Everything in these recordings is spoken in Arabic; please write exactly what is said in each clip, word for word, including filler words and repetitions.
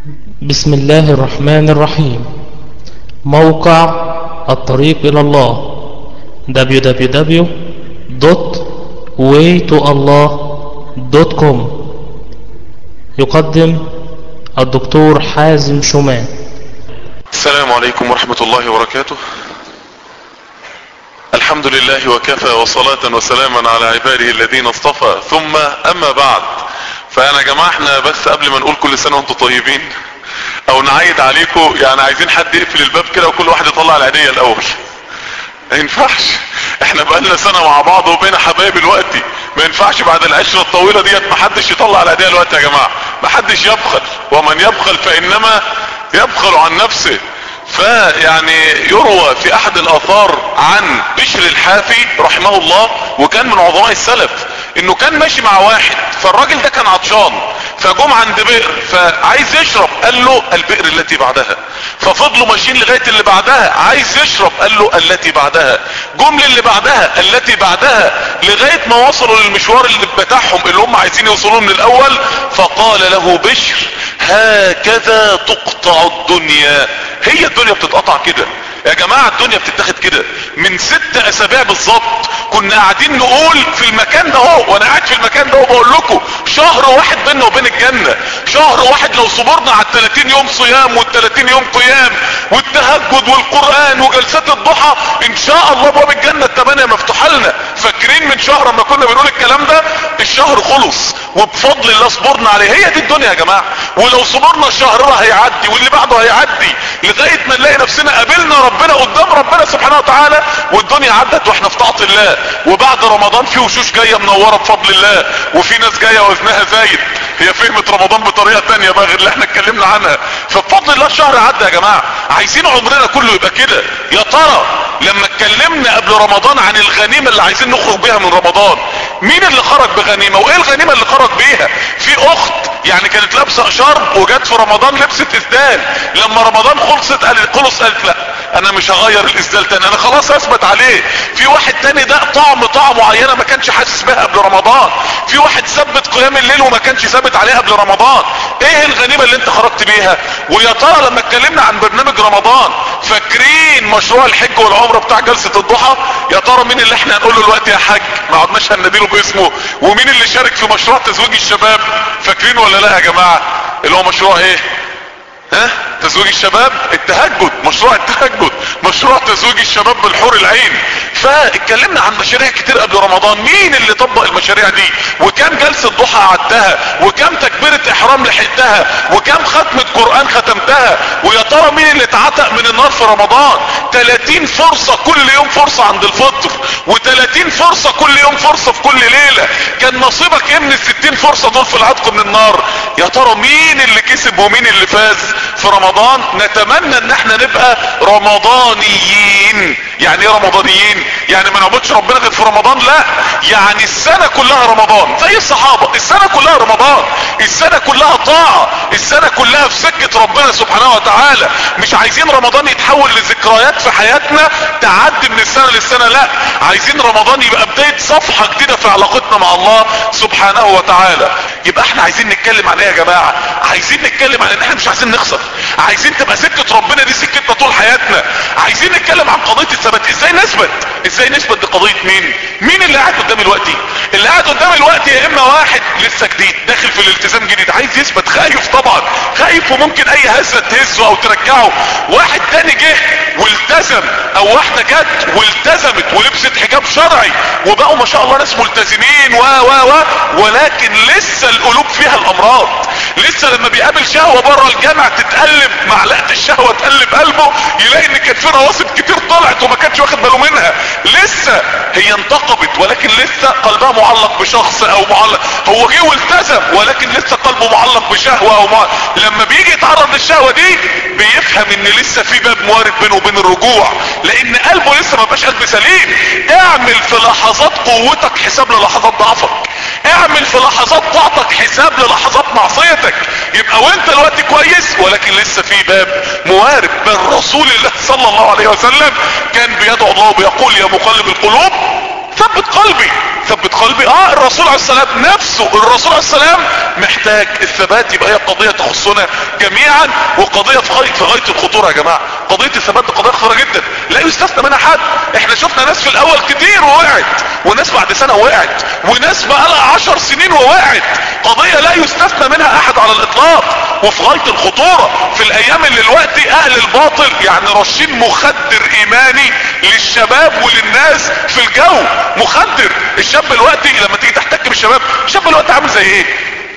بسم الله الرحمن الرحيم. موقع الطريق إلى الله دبليو دبليو دبليو دوت واي تو الله دوت كوم يقدم الدكتور حازم شومان. السلام عليكم ورحمة الله وبركاته. الحمد لله وكفى وصلاة وسلاما على عباده الذين اصطفى، ثم اما بعد. فانا يا جماعة احنا بس قبل ما نقول كل سنة وانتم طيبين او نعيد عليكم، يعني عايزين حد يقفل الباب كده وكل واحد يطلع العيدية الاول. ما ينفعش، احنا بقالنا سنة مع بعض وبين حبايب الوقت، ما ينفعش بعد العشرة الطويلة ديت ما حدش يطلع العيدية الوقت يا جماعة. ما حدش يبخل، ومن يبخل فانما يبخل عن نفسه. فيعني يروى في احد الاثار عن بشر الحافي رحمه الله، وكان من عظماء السلف، انه كان ماشي مع واحد، فالراجل ده كان عطشان، فجم عند بئر فعايز يشرب، قال له البئر التي بعدها. ففضلوا ماشيين لغاية اللي بعدها، عايز يشرب، قال له التي بعدها. جم اللي بعدها، التي بعدها، لغاية ما وصلوا للمشوار اللي بتاعهم اللي هم عايزين يوصلوا من الاول. فقال له بشر: هكذا تقطع الدنيا. هي الدنيا بتتقطع كده يا جماعة، الدنيا بتتاخد كده. من ست اسابيع بالظبط كنا قاعدين نقول في المكان ده اهو، وانا قاعد في المكان ده وبقول لكم شهر واحد بيننا وبين الجنة. شهر واحد لو صبرنا على الثلاثين يوم صيام والثلاثين يوم قيام والتهجد والقرآن وجلسات الضحى، ان شاء الله ابواب الجنة الثمانية مفتوحة لنا. فاكرين من شهر لما كنا بنقول الكلام ده؟ الشهر خلص وبفضل الله صبرنا عليه. هي دي الدنيا يا جماعة. ولو صبرنا الشهر ده هيعدي واللي بعده هيعدي، لغاية ما نلاقي نفسنا قابلنا ربنا قدام ربنا سبحانه وتعالى، والدنيا عدت واحنا في طاعة الله. وبعد رمضان في وشوش جاية منورة بفضل الله، وفي ناس جاية وزنها زايد، هي فهمت رمضان بطريقة تانية بقى غير اللي احنا اتكلمنا عنها. فبفضل الله الشهر عدى يا جماعة. عايزين عمرنا كله يبقى كده. يا ترى لما اتكلمنا قبل رمضان عن الغنيمة اللي عايزين نخرج بيها من رمضان، مين اللي خرج بغنيمة؟ وايه الغنيمة اللي خرج بيها؟ في اخت يعني كانت لابسة شرب وجت في رمضان لبست اسدال، لما رمضان خلصت قالت خلص قالت لا انا مش هغير الاسدال تاني، انا خلاص اثبت عليه. في واحد تاني ده طعم طعم معينة ما كانش حاسس بها قبل رمضان. في واحد ثبت قيام الليل وما كانش ثابت عليها قبل رمضان. ايه الغنيمة اللي انت خرجت بيها؟ ويا ترى لما اتكلمنا عن برنامج رمضان، فاكرين مشروع الحج والعمرة بتاع جلسة الضحى؟ يا ترى مين اللي احنا هنقول له دلوقتي يا حاج؟ ما عدناش هنديله باسمه. ومين اللي شارك في مشروع تزويج الشباب؟ فاكرين ولا لا يا جماعة؟ اللي هو مشروع ايه؟ ها؟ تزويج الشباب، التهجد، مشروع التهجد، مشروع تزويج الشباب بالحور العين. فاتكلمنا عن مشاريع كتير قبل رمضان. مين اللي طبق المشاريع دي؟ وكم جلسة ضحى قعدتها؟ وكم تكبيرة احرام لحقتها؟ وكم ختمة قرآن ختمتها؟ ويا ترى مين اللي اتعتق من النار في رمضان؟ ثلاثين فرصة كل يوم، فرصة عند الفطر، وثلاثين فرصة كل يوم، فرصة في كل ليلة. كان نصيبك ايه من الستين فرصة دول في العتق من النار؟ يا ترى مين اللي كسب ومين اللي فاز في رمضان؟ نتمنى ان احنا نبقى رمضانيين. يعني ايه رمضانيين؟ يعني ما نعبدش ربنا غير في رمضان؟ لا، يعني السنة كلها رمضان، زي الصحابة السنة كلها رمضان، السنة كلها طاعة، السنة كلها في سكة ربنا سبحانه وتعالى. مش عايزين رمضان يتحول لذكريات في حياتنا تعدي من السنة للسنة، لا، عايزين رمضان يبقى بداية صفحة جديدة في علاقتنا مع الله سبحانه وتعالى. يبقى احنا عايزين نتكلم عن ايه يا جماعة؟ عايزين نتكلم عن ان احنا مش عايزين نخسر، عايزين تبقى سكة ربنا دي سكتنا طول حياتنا. عايزين نتكلم عن قضية الثبات. ازاي نثبت؟ ازاي نثبت؟ دي قضية مين؟ مين اللي قاعد قدام الوقت؟ اللي قاعد قدام الوقت يا اما واحد لسه جديد داخل في الالتزام جديد عايز يثبت، خايف طبعا، خايف وممكن اي هزة تهزه او ترجعه. واحد تاني جه والتزم، او واحدة جت والتزمت ولبست حجاب شرعي وبقوا ما شاء الله ناس ملتزمين و و و ولكن لسه القلوب فيها الامراض. لسه لما بيقابل شهوة بره الجامع تتقلب معلقة الشهوة تقلب قلبه، يلاقي ان كان في رواسب كتير طلعت وما كانش واخد باله منها. لسه هي انتقبت ولكن لسه قلبها معلق بشخص او معلق، هو جه والتزم ولكن لسه قلبه معلق بشهوة او معلق. لما بيجي يتعرض للشهوة دي بيفهم ان لسه في باب موارد بينه وبين الرجوع، لان قلبه لسه ما بقاش قلب سليم. اعمل في لحظات قوتك حساب للحظات ضعفك، اعمل في لحظات طاعتك حساب للحظات معصيتك. يبقى وانت الوقت كويس ولكن لسه في باب موارد. بل رسول الله صلى الله عليه وسلم كان بيدعو الله وبيقول يا مقلب القلوب ثبت قلبي. ثبت قلبي اه الرسول عليه السلام نفسه، الرسول عليه السلام محتاج الثبات. يبقى هي قضية تخصنا جميعا، وقضية في غاية في غاية الخطورة يا جماعة. قضية الثبات دي قضية خطيرة جدا، لا يستثنى منها حد. احنا شفنا ناس في الاول كتير ووقعت، وناس بعد سنة وقعت، وناس بقالها عشر سنين ووقعت. قضية لا يستثنى منها احد على الاطلاق، وفي غاية الخطورة في الايام اللي الوقت اهل الباطل يعني رشين مخدر ايماني للشباب وللناس في الجو. مخدر. الشاب الوقتي لما تيجي تحتك بالشباب، الشاب الوقتي عامل زي ايه؟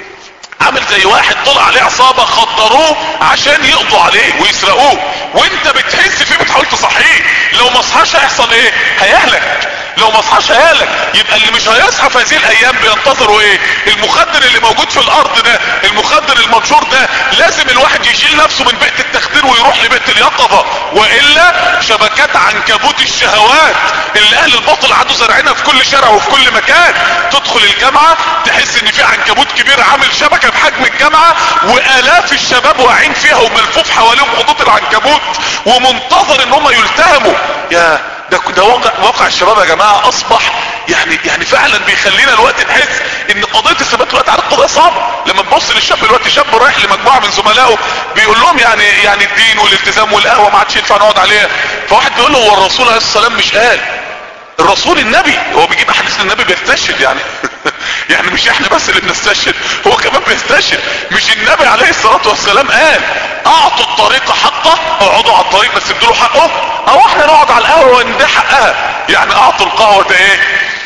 عامل زي واحد طلع عليه عصابة خدروه عشان يقضوا عليه ويسرقوه، وانت بتحس فيه بتحاول تصحيه. لو ما صحاش هيحصل ايه؟ هيهلك. لو ما صحاش هيهلك. يبقى اللي مش هيصحى في هذه الايام بينتظروا ايه؟ المخدر اللي موجود في الارض ده، المخدر المنشور ده. لازم الواحد يشيل نفسه من بيئة التخدير ويروح لبيئة اليقظة، والا شبكات عنكبوت الشهوات اللي اهل الباطل عادوا زارعينها في كل شارع وفي كل مكان. تدخل الجامعة تحس ان في عنكبوت كبير عامل شبكة بحجم الجامعة، والاف الشباب واقعين فيها وملفوف حواليهم خطوط العنكبوت ومنتظر ان هم يلتهموا. يا ده ده واقع واقع الشباب يا جماعه اصبح يعني يعني فعلا بيخلينا الوقت نحس ان قضيه الثبات الوقت على قضيه صعبه. لما تبص للشاب الوقت، شاب رايح لمجموعه من زملائه بيقول لهم يعني يعني الدين والالتزام والقهوه ما عادش ينفع نقعد عليها. فواحد بيقول له هو الرسول عليه الصلاه والسلام مش قال؟ الرسول النبي هو بيجيب احاديث النبي بيستشهد يعني يعني مش احنا بس اللي بنستشهد، هو كمان بيستشهد. مش النبي عليه الصلاه والسلام قال اعطوا الطريق حقه، اقعدوا على الطريق بس ادوا له حقه؟ او احنا نقعد على القهوه وندي حقها؟ يعني اعطوا القهوه ايه؟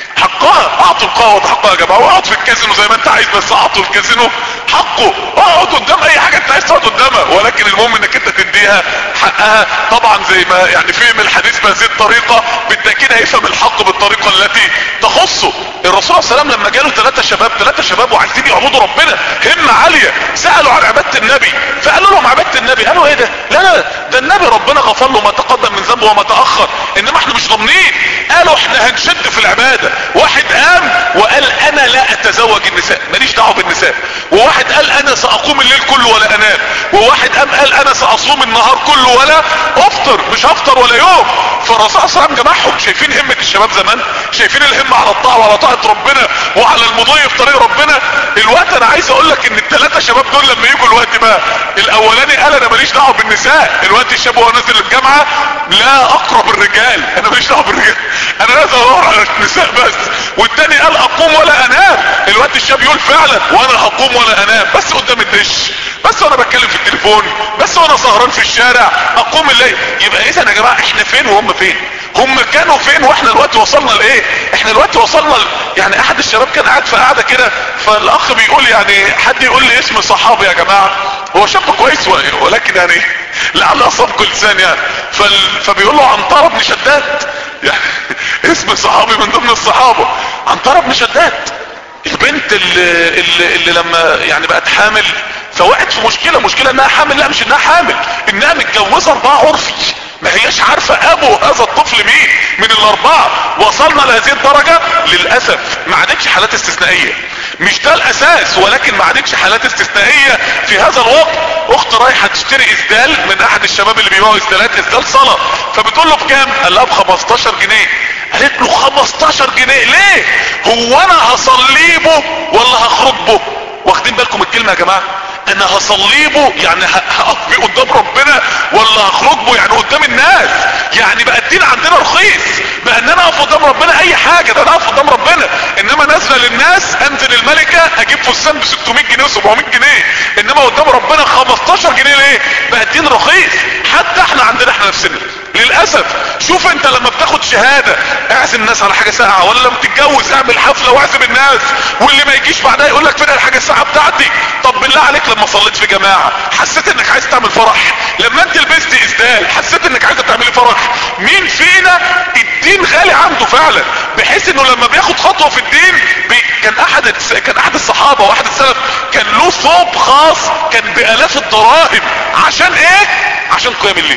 حقها. اعطوا القهوة حقها يا جماعة. واقعد في الكازينو زي ما انت عايز، بس اعطوا الكازينو حقه. اقعد قدام اي حاجة انت عايز تقعد قدامها، ولكن المهم انك انت تديها حقها. طبعا زي ما يعني فهم الحديث بهذه الطريقة، بالتأكيد هيفهم الحق بالطريقة التي تخصه. الرسول صلى الله عليه وسلم لما جاله ثلاثة شباب، ثلاثة شباب وعايزين يعبدوا ربنا همة عالية، سألوا عن عبادة النبي، فقالوا لهم عبادة النبي. قالوا ايه ده؟ لا لا ده النبي ربنا غفر له ما تقدم من ذنبه وما تأخر، انما احنا مش ضامنين. قالوا احنا هنشد في العبادة. واحد قام وقال انا لا اتزوج النساء، ماليش دعوه بالنساء. وواحد قال انا ساقوم الليل كله ولا انام. وواحد قام قال انا ساصوم النهار كله ولا افطر، مش هفطر ولا يوم. فالرسول صلى الله عليه وسلم جمعهم. شايفين همة الشباب زمان؟ شايفين الهمة على الطاعة وعلى طاعة ربنا وعلى المضي في طريق ربنا؟ الوقت انا عايز اقول لك ان الثلاثة شباب دول لما يجوا الوقت بقى، الاولاني قال انا ماليش دعوه بالنساء. الوقت الشاب وهو نازل الجامعة لا اقرب الرجال، انا ماليش دعوه بالرجال، انا لازم ادور على النساء بس. والتاني قال اقوم ولا انام. الوقت الشاب يقول فعلا وانا هقوم ولا انام بس قدام الدش، بس وانا بتكلم في التليفون، بس وانا سهران في الشارع اقوم الليل. يبقى اذا يا جماعه احنا فين وهم فين؟ هم كانوا فين واحنا الوقت وصلنا لايه؟ احنا الوقت وصلنا ل... يعني احد الشباب كان قاعد في قاعده كده، فالاخ بيقول يعني حد يقول لي اسم صحابي يا جماعه، هو شاب كويس ولكن يعني لعل اصابكم لسان يعني. فال... فبيقول له عنتر بن شداد، يعني اسم صحابي من ضمن الصحابه، عنتر بن شداد. البنت اللي, اللي, اللي لما يعني بقت حامل فوقعت في مشكله، مشكله انها حامل، لا مش انها حامل، انها متجوزه اربعه عرفي، ما هياش عارفه ابو هذا الطفل مين من الاربعه. وصلنا لهذه الدرجه للاسف. ما عادتش حالات استثنائيه، مش ده الاساس، ولكن ما عادتش حالات استثنائيه في هذا الوقت. اخت رايحه تشتري اسدال من احد الشباب اللي بيبيعوا اسدالات، اسدال صلاه، فبتقول له بكام؟ قال لها ب خمستاشر جنيه. قالت له خمستاشر جنيه ليه؟ هو انا هصليبه ولا هخرج به؟ واخدين بالكم الكلمه يا جماعه؟ انا هصليبه يعني هقف بيه قدام ربنا، ولا هخرج به يعني قدام الناس؟ يعني بقى الدين عندنا رخيص، بقى ان انا اقف قدام ربنا اي حاجه، ده انا اقف قدام ربنا. انما نازله للناس انزل الملكه اجيب فستان ب ستمية جنيه وسبعمية جنيه، انما قدام ربنا خمستاشر جنيه ليه؟ بقى الدين رخيص. حتى احنا عندنا احنا نفسنا للاسف. شوف انت لما بتاخد شهاده اعزم الناس على حاجه ساعه، ولا لما تتجوز اعمل حفله واعزم الناس، واللي ما يجيش بعدها يقول لك فين الحاجه الساعه بتاعتي. طب بالله عليك لما صليت في جماعه حسيت انك عايز تعمل فرح؟ لما انت لبست اسدال حسيت انك عايزه تعملي فرح؟ مين فينا الدين غالي عنده فعلا بحيث انه لما بياخد خطوه في الدين بي... كان احد كان احد الصحابه واحد السلف كان له ثوب خاص كان بالاف الدراهم. عشان ايه؟ عشان قيام الليل،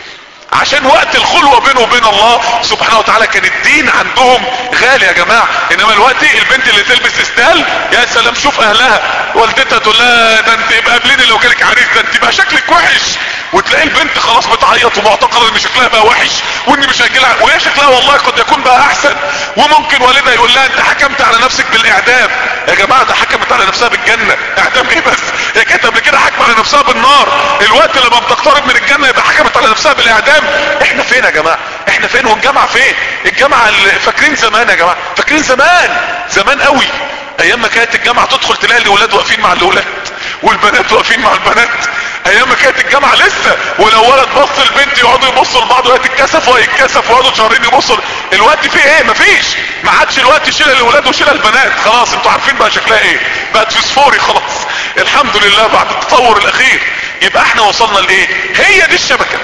عشان وقت الخلوة بينه وبين الله سبحانه وتعالى. كان الدين عندهم غالي يا جماعة. انما الوقت البنت اللي تلبس اسدال يا سلام، شوف اهلها والدتها تقول لها ده انت يبقى قابليني لو جالك عريس، ده انت يبقى شكلك وحش، وتلاقي البنت خلاص بتعيط ومعتقده ان شكلها بقى وحش وان مش هيجيلها، وهي شكلها والله قد يكون بقى احسن، وممكن والدها يقول لها انت حكمت على نفسك بالاعدام. يا جماعه ده حكمت على نفسها بالجنه، اعدام ايه بس؟ هي كانت قبل كده حكمت على نفسها بالنار، الوقت لما بتقترب من الجنه يبقى حكمت على نفسها بالاعدام. احنا فين يا جماعه؟ احنا فين؟ والجامعه فين؟ الجامعه اللي فاكرين زمان يا جماعه، فاكرين زمان زمان قوي ايام ما كانت الجامعه تدخل تلاقي الاولاد واقفين مع الاولاد والبنات واقفين مع البنات، ايام ما كانت الجامعه لسه، ولو ولد بص البنت يقعدوا يبصوا لبعض ويتكسفوا ويتكسفوا ويقعدوا شهرين يبصوا. الوقت فيه ايه؟ مفيش، ما عادش الوقت شيل الاولاد وشيل البنات، خلاص انتوا عارفين بقى شكلها ايه، بقت فسفوري خلاص الحمد لله بعد التطور الاخير. يبقى احنا وصلنا لايه؟ هي دي الشبكه،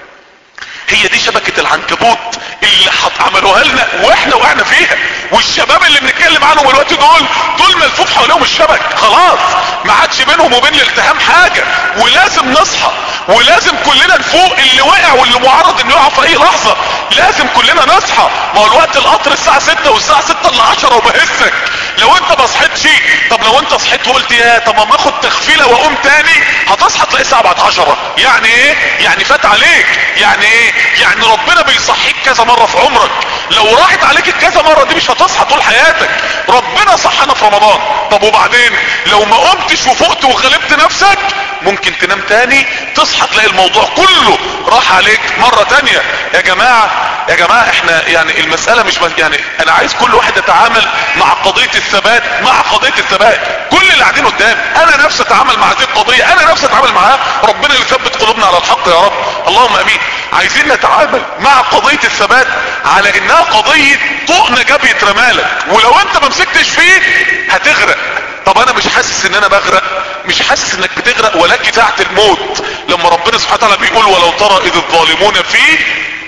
هي دي شبكة العنكبوت اللي عملوها لنا واحنا وقعنا فيها. والشباب اللي بنتكلم عنهم الوقت دول دول ملفوف حواليهم الشبك، خلاص ما عادش بينهم وبين الالتهام حاجة، ولازم نصحى ولازم كلنا نفوق. اللي وقع واللي معرض انه يقع في اي لحظة لازم كلنا نصحى. ما هو الوقت القطر الساعة ستة والساعة ستة الا عشرة وبهسك، لو انت ما صحيتش، طب لو انت صحيت وقلت يا طب ما اخد تخفيله واقوم تاني، هتصحى تلاقي الساعه بعد عشرة. يعني ايه؟ يعني فات عليك. يعني ايه؟ يعني ربنا بيصحيك كذا مره في عمرك، لو راحت عليك الكذا مره دي مش هتصحى طول حياتك. ربنا صحانا في رمضان، طب وبعدين لو ما قمتش وفقت وغلبت نفسك ممكن تنام تاني تصحى تلاقي الموضوع كله راح عليك مره تانية. يا جماعه يا جماعه احنا يعني المساله مش يعني انا عايز كل واحد يتعامل مع قضيه الثبات، مع قضيه الثبات. كل اللي قاعدين قدام انا نفسي اتعامل مع هذه القضيه، انا نفسي اتعامل معاها. ربنا اللي يثبت قلوبنا على الحق يا رب، اللهم امين. عايزين نتعامل مع قضيه الثبات على انها قضيه طوق نجاه بيترمالك، ولو انت ما مسكتش فيه هتغرق. طب انا مش حاسس ان انا بغرق، مش حاسس انك بتغرق، ولكن ساعة الموت لما ربنا سبحانه وتعالى بيقول ولو ترى اذ الظالمون في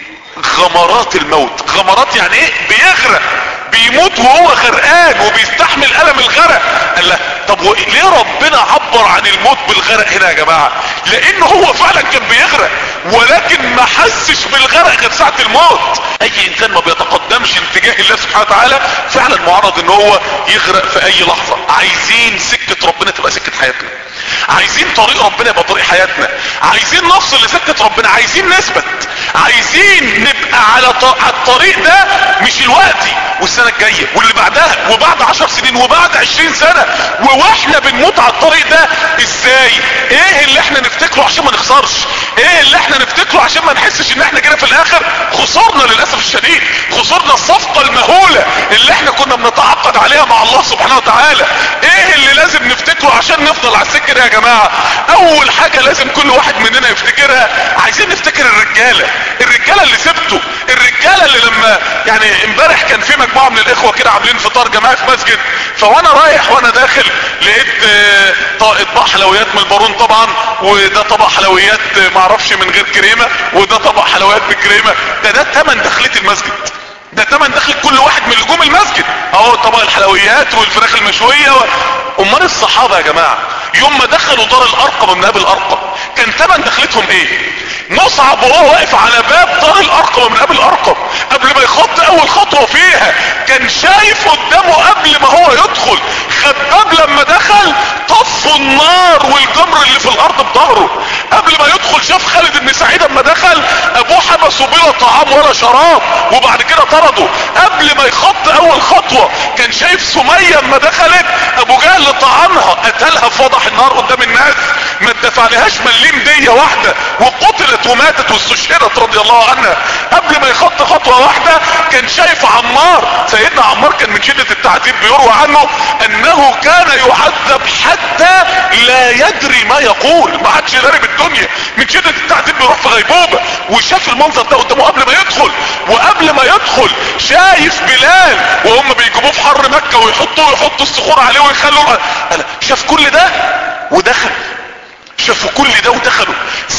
غمرات الموت. غمرات يعني ايه؟ بيغرق، بيموت وهو غرقان وبيستحمل الم الغرق. قال له طب ليه ربنا عبر عن الموت بالغرق هنا يا جماعه؟ لانه هو فعلا كان بيغرق ولكن ما حسش بالغرق غير ساعه الموت. اي انسان ما بيتقدمش اتجاه الله سبحانه وتعالى فعلا معرض ان هو يغرق في اي لحظه. عايزين سكه ربنا تبقى سكه حياتنا، عايزين طريق ربنا يبقى طريق حياتنا، عايزين نفصل لسكه ربنا، عايزين نثبت، عايزين نبقى على الطريق ده مش الوقتي والسنه الجايه واللي بعدها وبعد عشر سنين وبعد عشرين سنه واحنا بنموت على الطريق ده. ازاي؟ ايه اللي احنا نفتكره عشان ما نخسرش؟ ايه اللي احنا نفتكره عشان ما نحسش ان احنا كده في الاخر خسرنا للاسف الشديد، خسرنا الصفقه المهوله اللي احنا كنا بنتعاقد عليها مع الله سبحانه وتعالى. ايه اللي لازم نفتكره عشان نفضل على السكه دي يا جماعه؟ اول حاجه لازم كل واحد مننا يفتكرها، عايزين نفتكر الرجاله، الرجاله اللي سبتوا، الرجاله اللي لما يعني امبارح كان في مجموعه من الاخوه كده عاملين فطار جماعي في مسجد، فوانا رايح وانا داخل لقيت اطباق حلويات من البارون طبعا، وده طبق حلويات معرفش من غير كريمه، وده طبق حلويات بالكريمه. ده ده تمن دخلة المسجد، ده تمن دخل كل واحد من لجوم المسجد اهو، طبق الحلويات والفراخ المشويه و... امال الصحابه يا جماعه يوم ما دخلوا دار الارقم من ابي الارقم كان تمن دخلتهم ايه؟ مصعب وهو واقف على باب دار الارقم من ابي الارقم قبل ما يخط اول خطوه فيها كان شايف قدامه قبل ما هو يدخل. خباب لما دخل طفوا النار والجمر اللي في الارض بظهره. قبل ما يدخل شاف خالد بن سعيد اما دخل ابوه حبسه بلا طعام ولا شراب وبعد كده طرده. قبل ما يخط اول خطوه كان شايف سميه اما دخلت ابو جهل طعنها قتلها في وضح النار قدام الناس، ما اتدفعلهاش مليم ديه واحده وقتلت وماتت واستشهدت رضي الله عنها. قبل ما يخط خطوه واحده كان شايف عمار، سيدنا عمار كان من شده التعذيب بيروى عنه انه كان يعذب حتى لا يدري ما يقول، ما عادش يدري بالدنيا من شده التعذيب بيروح في غيبوبه. وشاف المنظر ده قدامه قبل ما يدخل. وقبل ما يدخل شايف بلال وهم بيجيبوه في حر مكه ويحطوه يحطوا الصخور عليه ويخلوا، شاف كل ده ودخل. شافوا كل ده ودخلوا،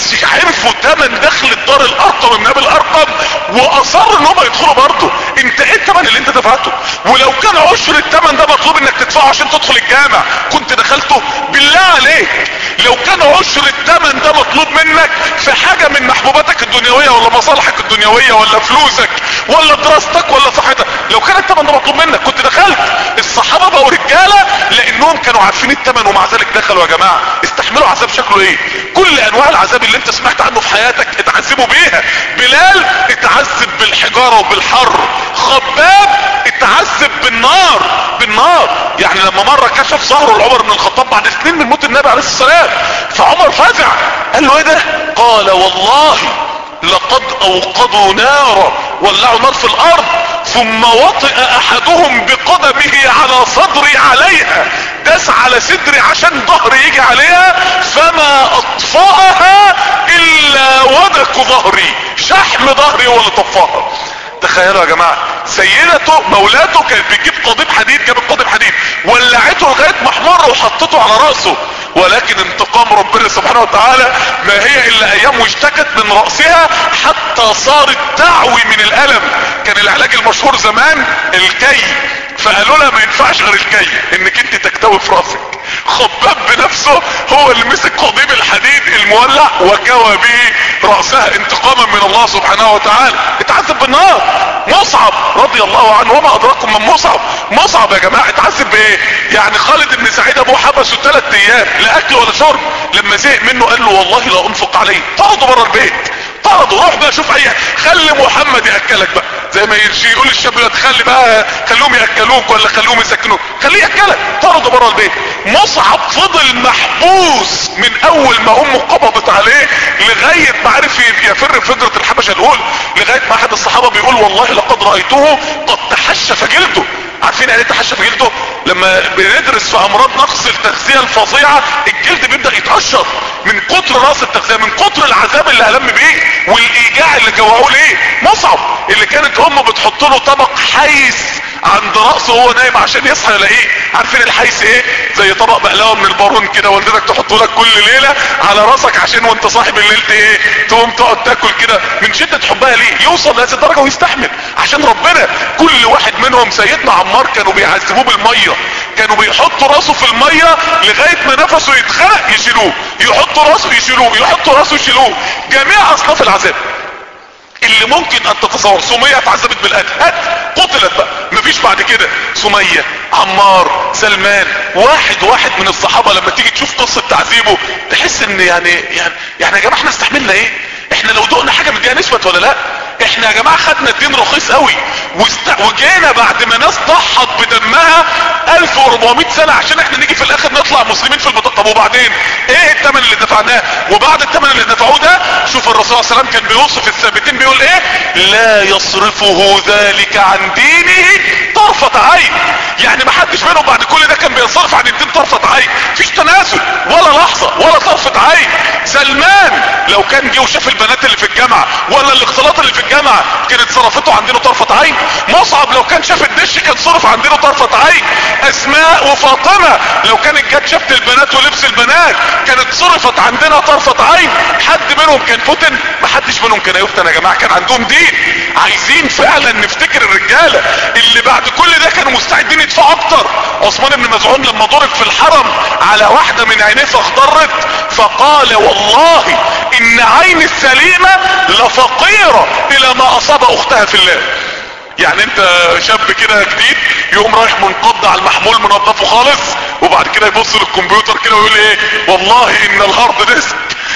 عرفوا تمن دخل الدار الارقم من ابي الارقم واصر ان هم يدخلوا برضه. انت ايه التمن اللي انت دفعته؟ ولو كان عشر التمن ده مطلوب انك تدفعه عشان تدخل الجامع كنت دخلته؟ بالله عليك لو كان عشر التمن ده مطلوب منك في حاجه من محبوباتك الدنيويه ولا مصالحك الدنيويه ولا فلوسك ولا دراستك ولا صحتك لو كان الثمن ده مطلوب منك كنت دخلت. الصحابة بقوا رجالة لانهم كانوا عارفين الثمن ومع ذلك دخلوا. يا جماعة استحملوا عذاب شكله ايه؟ كل انواع العذاب اللي انت سمعت عنه في حياتك اتعذبوا بيها. بلال اتعذب بالحجارة وبالحر، خباب اتعذب بالنار بالنار. يعني لما مرة كشف ظهره لعمر بن الخطاب بعد سنين من موت النبي عليه السلام، فعمر فزع قال له ايه ده؟ قال والله لقد اوقدوا نارا، ولعوا نار في الارض، ثم وطئ احدهم بقدمه على صدري عليها، داس على صدري عشان ظهري يجي عليها، فما اطفأها الا ودك ظهري، شحم ظهري هو اللي طفاها. تخيلوا يا جماعة، سيدته مولاته كانت بتجيب قضيب حديد، جابت قضيب حديد ولعته لغاية ما احمر وحطته على رأسه، ولكن انتقام ربنا سبحانه وتعالى ما هي الا ايام واشتكت من رأسها حتى صارت تعوي من الالم. كان العلاج المشهور زمان الكي، فقالوا لها ما ينفعش غير الكي، انك انت تكتوي في رأسك. خباب بنفسه هو اللي مسك قضيب الحديد المولع وكوى به رأسها انتقاما من الله سبحانه وتعالى. اتعذب بالنار. مصعب رضي الله عنه، وما ادراكم من مصعب. مصعب يا جماعة اتعذب بايه؟ يعني خالد بن سعيد ابوه حبسه ثلاث ايام لا اكل ولا شرب، لما زهق منه قال له والله لا انفق عليه، طرده بره البيت، طرده، روح بقى شوف اي، خلي محمد ياكلك بقى، زي ما يجي يقول الشاب لا تخلي بقى خليهم ياكلوك ولا خليهم يسكنوك، خليه ياكلك، طرده بره البيت. مصعب فضل محبوس من اول ما امه قبضت عليه لغايه ما عرف يفر في هجره الحبشه الاولى، لغايه ما احد الصحابه بيقول والله لقد رايته قد تحشف جلده. عارفين يعني ايه تحشف جلده؟ لما بندرس في امراض نقص التغذيه الفظيعه الجلد بيبدا يتقشر من كتر راس التغذيه، من كتر العذاب اللي هلم بيه والايجاع اللي جوعوه ليه. مصعب اللي كانت امه بتحط له طبق حيث عند راسه وهو نايم عشان يصحى يلاقيه. عارفين الحيث ايه؟ زي طبق بقلاوه من البارون كده، والدتك تحطه لك كل ليله على راسك عشان وانت صاحب الليل ايه تقوم تقعد تاكل كده من شده حبها ليه. يوصل لهذه الدرجه ويستحمل عشان ربنا. كل واحد منهم، سيدنا عمار كانوا بيعذبوه بالميه، كانوا بيحطوا راسه في الميه لغايه ما نفسه يتخنق يشيلوه، يحطوا راسه يشيلوه، يحطوا راسه يشيلوه. جميع اصناف العذاب اللي ممكن ان تتصور. سمية اتعذبت بالقتل، قتلت بقى، مفيش بعد كده. سمية، عمار، سلمان، واحد واحد من الصحابة لما تيجي تشوف قصة تعذيبه تحس ان يعني يعني يعني يا جماعة احنا استحملنا ايه؟ احنا لو دقنا حاجة من دي هنثبت ولا لا؟ احنا يا جماعة خدنا الدين رخيص قوي واست... وجينا بعد ما ناس ضحت بدمها الف واربعمائة سنة عشان احنا نيجي في الاخر نطلع مسلمين في البطاقة. طب وبعدين ايه الثمن اللي دفعناه؟ وبعد الثمن اللي دفعوه ده شوف الرسول صلى الله عليه وسلم كان بيوصف الثابتين بيقول ايه؟ لا يصرفه ذلك عن دينه طرفة عين. يعني ما حدش منهم بعد كل ده كان بينصرف عن الدين طرفة عين، مفيش تنازل ولا لحظة ولا طرفة عين. سلمان لو كان جه وشاف البنات اللي في الجامعة ولا الاختلاط اللي في الجامعة كانت صرفته عندنا طرفة عين. مصعب لو كان شاف الدش كان صرف عندنا طرفة عين. اسماء وفاطمة لو كانت جت شافت البنات ولبس البنات كانت صرفت عندنا طرفة عين. حد منهم كان فتن؟ ما حدش منهم كان يفتن يا جماعة، كان عندهم دين. عايزين فعلا نفتكر الرجالة اللي بعد كل ده كانوا مستعدين يدفعوا اكتر. عثمان بن مزعون لما ضرب في الحرم على واحدة من عينيه فاخضرت فقال والله ان عين السليمة لفقيرة الى ما اصاب اختها في الله. يعني انت شاب كده جديد يقوم رايح منقض على المحمول منظفه خالص وبعد كده يبص للكمبيوتر كده ويقول ايه؟ والله ان الهارد ديسك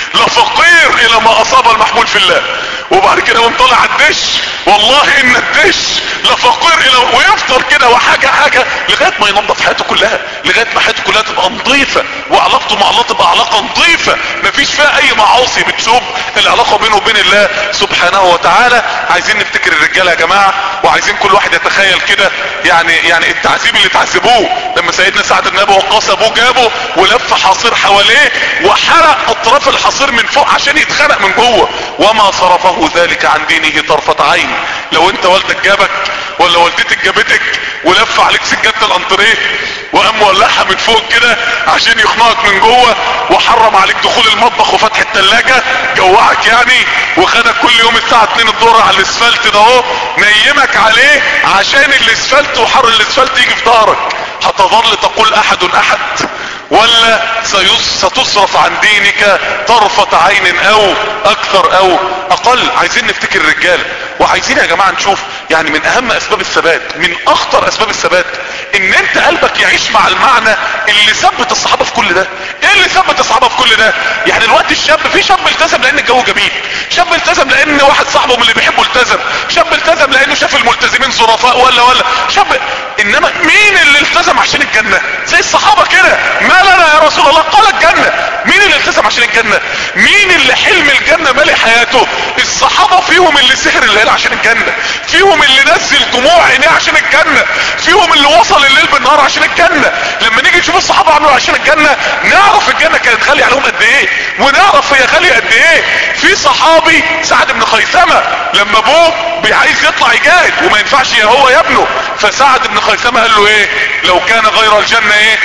لفقير الى ما اصاب المحمول في الله. وبعد كده يقوم طالع الدش والله ان الدش لفقير الى، ويفطر كده وحاجة حاجة لغاية ما ينظف حياته كلها، لغاية ما حياته كلها تبقى نظيفة وعلاقته مع الله تبقى علاقة نظيفة مفيش فيها اي معاصي بتشوب العلاقة بينه وبين الله سبحانه وتعالى. عايزين نفتكر الرجالة يا جماعة، وعايزين كل واحد يتخيل كده يعني يعني التعذيب اللي تعذبوه لما سيدنا سعد بن ابي وقاص ابوه جابه ولف حصير حواليه وحرق اطراف الحصير من فوق عشان يتخنق من جوه، وما صرفه ذلك عن دينه طرفة عين. لو انت والدك جابك ولا والدتك جابتك ولف عليك سجادة الانتريه وقام مولعها من فوق كده عشان يخنقك من جوه، وحرم عليك دخول المطبخ وفتح التلاجة، جوعك يعني، وخدك كل يوم الساعة اتنين الظهر على الاسفلت ده اهو نيمك عليه عشان الاسفلت وحر الاسفلت يجي في ظهرك، هتظل تقول احد احد ولا ستصرف عن دينك طرفة عين او اكثر او اقل؟ عايزين نفتكر الرجال، وعايزين يا جماعة نشوف يعني من اهم اسباب الثبات، من اخطر اسباب الثبات، ان انت قلبك يعيش مع المعنى اللي ثبت الصحابة في كل ده. ايه اللي ثبت الصحابة في كل ده؟ يعني الوقت الشاب، في شاب التزم لان الجو جميل، شاب التزم لان واحد صاحبه من اللي بيحبه التزم، شاب التزم لانه شاف الملتزمين ظرفاء ولا ولا شاب. انما مين اللي التزم عشان الجنة؟ زي الصحابة كده، ما لنا يا رسول الله؟ قال الجنة. مين اللي التزم عشان الجنة؟ مين اللي حلم الجنة مالي حياته؟ الصحابة فيهم اللي سهر الليل عشان الجنة، فيهم اللي نزل دموع عينيه عشان الجنة، فيهم اللي وصل الليل بالنهار عشان الجنة. لما نيجي نشوف الصحابة عملوا عشان الجنة نعرف الجنة كانت غالية عليهم قد ايه، ونعرف هي غالية قد ايه. في صحابي سعد بن خيثمة لما ابوه عايز يطلع يجاهد وما ينفعش يا هو يا ابنه، فسعد بن خيثمة قال له ايه؟ لو كان غير الجنة ايه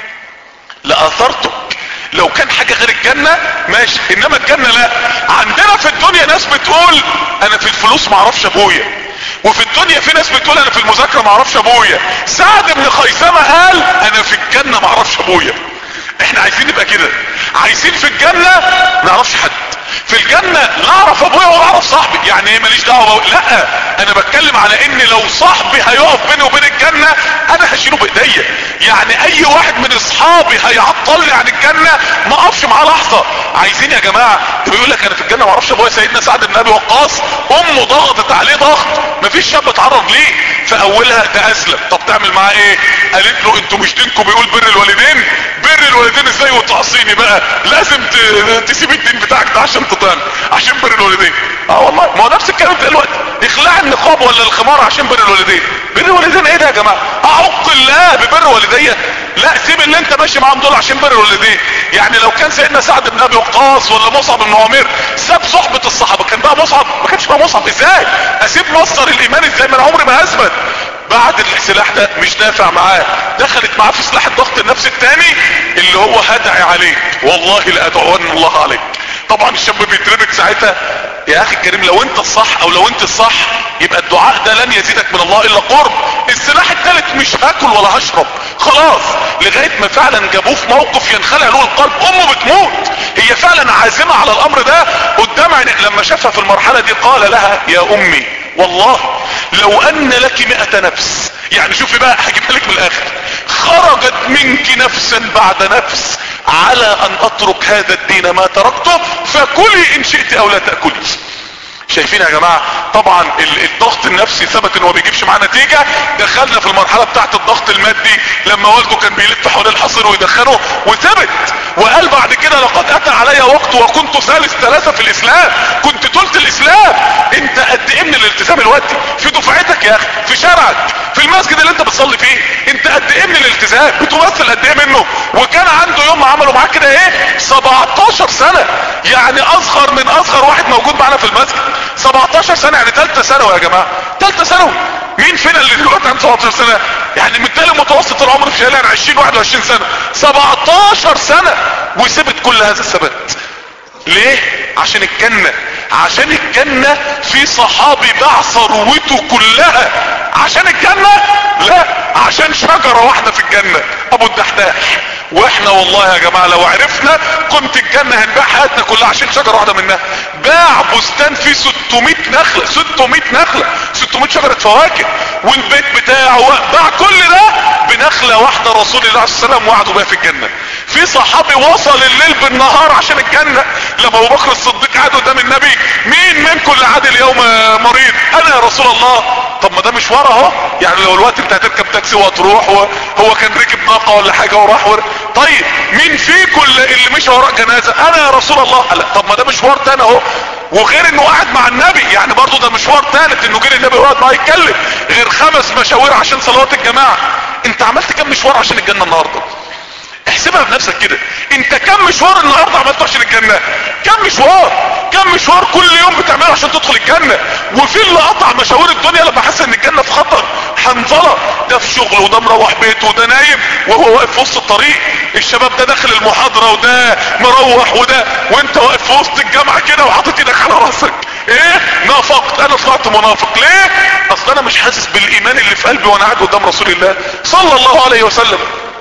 لأثرتك، لو كان حاجة غير الجنة ماشي، انما الجنة لا. عندنا في الدنيا ناس بتقول انا في الفلوس معرفش ابويا، وفي الدنيا في ناس بتقول انا في المذاكرة معرفش ابويا. سعد بن خيثمة قال انا في الجنة معرفش ابويا. احنا عايزين نبقى كده، عايزين في الجنة نعرفش حد، في الجنة لا اعرف ابويا ولا اعرف صاحبي. يعني ايه ماليش دعوه؟ لا، انا بتكلم على ان لو صاحبي هيقف بيني وبين الجنة انا هشيله بايديا. يعني اي واحد من اصحابي هيعطلني عن الجنة ما اقفش معاه لحظة. عايزين يا جماعة، بيقول لك انا في الجنة ما اعرفش ابويا. سيدنا سعد بن ابي وقاص امه ضغطت عليه ضغط مفيش شاب اتعرض ليه، فاولها ده اسلم. طب تعمل معاه ايه؟ قالت له انتوا مش دينكم بيقول بر الوالدين؟ بر الوالدين ازاي وتعصيني بقى؟ لازم تسيب الدين بتاعك ده عشان تطعن، عشان بر الوالدين. اه والله، ما هو نفس الكلام دلوقتي، اخلاع النقاب ولا الخمار عشان بر الوالدين. بر الوالدين ايه ده يا جماعه؟ اعق الله ببر والدي؟ لا، سيب اللي انت ماشي معاهم دول عشان بر الوالدين. يعني لو كان سيدنا سعد بن ابي وقاص ولا مصعب بن عمير ساب صحبة الصحابة كان بقى مصعب؟ ما كانش بقى مصعب. ازاي اسيب مصدر الايمان؟ ازاي؟ ما انا عمري ما اثبت. بعد السلاح ده مش نافع معاه، دخلت معاه في سلاح الضغط النفسي الثاني اللي هو هدعي عليك، والله لادعون الله عليك. طبعا الشاب بيتربك ساعتها. يا اخي الكريم، لو انت الصح او لو انت الصح يبقى الدعاء ده لن يزيدك من الله الا قرب. السلاح الثالث مش هاكل ولا هشرب خلاص، لغاية ما فعلا جابوه في موقف ينخلع له القلب. امه بتموت، هي فعلا عازمة على الامر ده قدام عينيه. لما شافها في المرحلة دي قال لها يا امي والله لو ان لك مئة نفس، يعني شوفي بقى هجيبها لك من الاخر، خرجت منك نفسا بعد نفس على ان اترك هذا الدين ما تركته فكلي ان شئت او لا تأكلي. شايفين يا جماعة؟ طبعا الضغط النفسي ثبت انه ما بيجيبش معاه نتيجة. دخلنا في المرحلة بتاعت الضغط المادي لما والده كان بيلف حول الحصير ويدخنه وثبت، وقال بعد كده لقد اتى علي وقت وكنت ثالث ثلاثة في الاسلام، كنت ثلث الاسلام. انت قد ايه من الالتزام الوقتي في دفعتك يا اخي، في شارعك، في المسجد اللي انت بتصلي فيه؟ انت قد ايه من الالتزام؟ بتمثل قد ايه منه؟ وكان عنده يوم عملوا معاه كده ايه؟ سبعتاشر سنة، يعني اصغر من اصغر واحد موجود معنا في المسجد. سبعتاشر سنة يعني ثالثه ثانوي يا جماعة، ثالثه ثانوي. مين فينا اللي دلوقتي عنده سبعتاشر سنة؟ يعني بالتالي متوسط العمر في شهرين عشرين واحد وعشرين سنة، سبعتاشر سنة وثبت كل هذا الثبات. ليه؟ عشان الجنة. عشان الجنة. في صحابي باع ثروته كلها عشان الجنة؟ لا، عشان شجرة واحدة في الجنة، ابو الدحداح. واحنا والله يا جماعة لو عرفنا قيمة الجنة هنبيع حياتنا كلها عشان شجرة واحدة منها. باع بستان فيه ستمائة نخلة، ستمائة نخلة، ستمائة شجرة فواكه، والبيت بتاعه باع كل ده بنخلة واحدة رسول الله صلى الله عليه وسلم وعدوا بها في الجنة. في صحابي وصل الليل بالنهار عشان الجنة. لما ابو بكر الصديق عاد قدام النبي، مين منكم اللي عاد اليوم مريض؟ انا يا رسول الله. طب ما ده مشوار اهو، يعني لو الوقت انت هتركب تاكسي وهتروح، هو كان ركب ناقة ولا حاجة وراح ور... طيب مين فيكم اللي مشى وراء جنازة؟ انا يا رسول الله. طب ما ده مشوار تاني اهو، وغير انه قاعد مع النبي، يعني برضو ده مشوار ثالث انه جه النبي وقعد معاه يتكلم، غير خمس مشاوير عشان صلوات الجماعة. انت عملت كم مشوار عشان الجنة النهاردة؟ احسبها بنفسك كده، انت كم مشوار النهاردة عملته عشان الجنة؟ كم مشوار؟ كم مشوار كل يوم بتعمله عشان تدخل الجنة؟ وفي اللي قطع مشاوير الدنيا لما حس ان الجنة في خطر. حنظلة ده في شغل وده مروح بيته وده نايم وهو واقف في وسط الطريق. الشباب ده داخل المحاضرة وده مروح وده، وانت واقف في وسط الجامعة كده وحاطط ايدك على راسك. ايه؟ نافقت، انا طلعت منافق. ليه؟ اصل انا مش حاسس بالايمان اللي في قلبي وانا قاعد قدام رسول الله صلى الله عليه وسلم.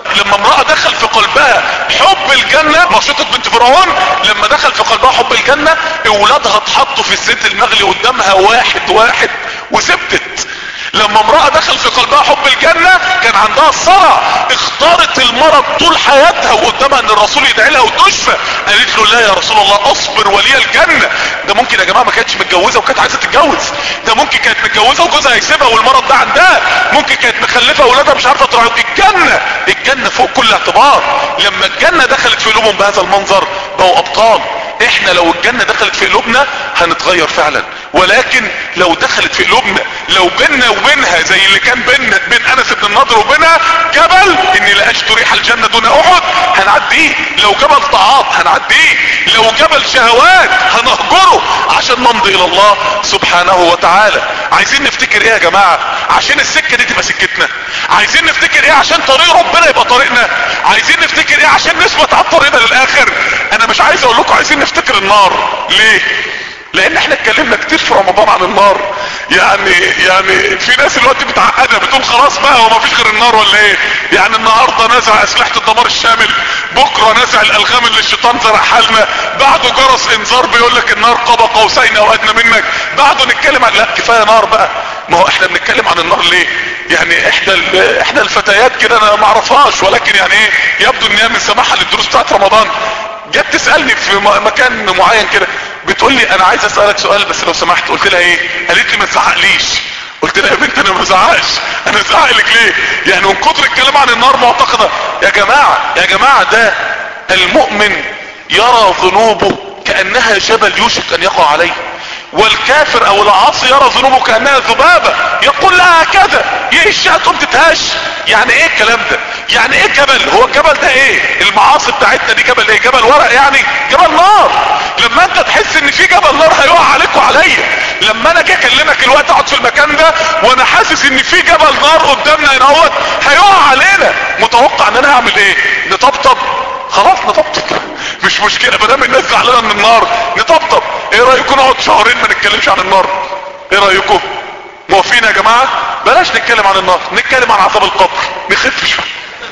لما امرأة دخل في قلبها حب الجنة، مشيطة بنت فرعون لما دخل في قلبها حب الجنة اولادها اتحطوا في الزيت المغلي قدامها واحد واحد وثبتت. لما امرأة دخل في قلبها حب الجنة كان عندها الصرع، اختارت المرض طول حياتها وقدامها ان الرسول يدعي لها وتشفى، قالت له لا يا رسول الله اصبر ولي الجنة. ده ممكن يا جماعة ما كانتش متجوزة وكانت عايزة تتجوز، ده ممكن كانت متجوزة وجوزها هيسيبها والمرض ده عندها، ممكن كانت مخلفة واولادها مش عارفة تراعي. الجنة الجنة فوق كل اعتبار. لما الجنة دخلت في قلوبهم بهذا المنظر بقوا ابطال. احنا لو الجنة دخلت في قلوبنا هنتغير فعلا، ولكن لو دخلت في قلوبنا لو بيننا وبينها زي اللي كان بين بين انس بن النضر وبينها جبل، اني لأجد ريح الجنة دون احد، هنعديه. لو جبل طاعات هنعديه، لو جبل شهوات هنهجره عشان نمضي الى الله سبحانه وتعالى. عايزين نفتكر ايه يا جماعة عشان السكة دي تبقى سكتنا؟ عايزين نفتكر ايه عشان طريق ربنا يبقى طريقنا؟ عايزين نفتكر ايه عشان نثبت على الطريق ده للاخر؟ انا مش عايز اقول لكم عايزين نفتكر النار. ليه؟ لان احنا اتكلمنا كتير في رمضان عن النار. يعني يعني في ناس دلوقتي متعقده بتقول خلاص بقى هو مفيش غير النار ولا ايه؟ يعني النهارده نزع اسلحه الدمار الشامل، بكره نزع الالغام اللي الشيطان زرعها لنا، بعده جرس انذار بيقول لك النار قاب قوسين او ادنى منك، بعده نتكلم عن لا كفايه نار بقى. ما هو احنا بنتكلم عن النار ليه؟ يعني احنا احنا الفتيات كده انا ما اعرفهاش، ولكن يعني ايه يبدو ان هي من سماحها للدروس بتاعت رمضان جت تسالني في مكان معين كده، بتقول لي انا عايز اسالك سؤال بس لو سمحت. قلت لها ايه؟ قالت لي ما تزعقليش. قلت لها يا بنت انا ما بزعقش، انا ازعق لك ليه؟ يعني من كتر الكلام عن النار معتقده. يا جماعه يا جماعه ده المؤمن يرى ذنوبه كانها جبل يوشك ان يقع عليه، والكافر او العاصي يرى ذنوبه كانها ذبابه يقول لها هكذا يهشها تقوم تتهش. يعني ايه الكلام ده؟ يعني ايه جبل؟ هو الجبل ده ايه؟ المعاصي بتاعتنا دي جبل ايه؟ جبل ورق يعني؟ جبل نار. لما انت تحس ان في جبل نار هيقع عليك وعليا، لما انا اجي اكلمك الوقت اقعد في المكان ده وانا حاسس ان في جبل نار قدامنا هنا اهوت هيقع علينا، متوقع ان انا هعمل ايه؟ نطبطب؟ خلاص نطبطب مش مشكله ما دام الناس زعلانه من النار نطبطب. ايه رايكم نقعد شهرين ما نتكلمش عن النار؟ ايه رايكم؟ موافقين يا جماعه؟ بلاش نتكلم عن النار، نتكلم عن عذاب القبر نخف شويه.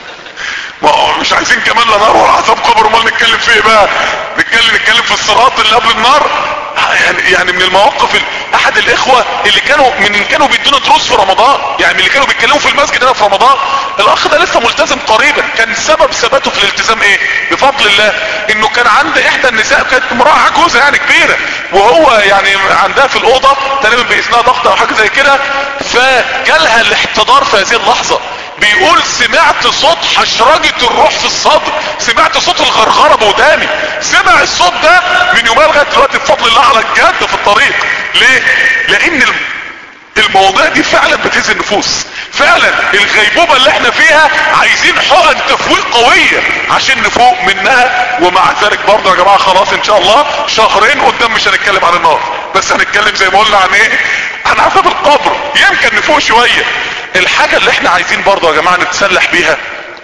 ما مش عايزين كمان لا نار ولا عذاب قبر، امال نتكلم في ايه بقى؟ نتكلم نتكلم في الصراط اللي قبل النار. يعني يعني من المواقف احد الاخوه اللي كانوا من كانوا بيدونا دروس في رمضان، يعني من اللي كانوا بيتكلموا في المسجد هنا في رمضان، الاخ ده لسه ملتزم قريبا. كان سبب ثباته في الالتزام ايه؟ بفضل الله انه كان عند احدى النساء كانت امراه عجوزه يعني كبيره، وهو يعني عندها في الاوضه تقريبا باذنها ضغط او حاجه زي كده، فجالها الاحتضار في هذه اللحظه. بيقول سمعت صوت حشرجة الروح في الصدر، سمعت صوت الغرغرة بوداني، سمع الصوت ده من يومين لغاية دلوقتي بفضل الله على الجد في الطريق. ليه؟ لان المواضيع دي فعلا بتهز النفوس، فعلا الغيبوبة اللي احنا فيها عايزين حقن تفويق قوية عشان نفوق منها. ومع ذلك برضه يا جماعة خلاص ان شاء الله شهرين قدام مش هنتكلم عن النار، بس هنتكلم زي ما قلنا عن ايه؟ عن عذاب القبر، يمكن نفوق شوية. الحاجة اللي احنا عايزين برضه يا جماعة نتسلح بيها،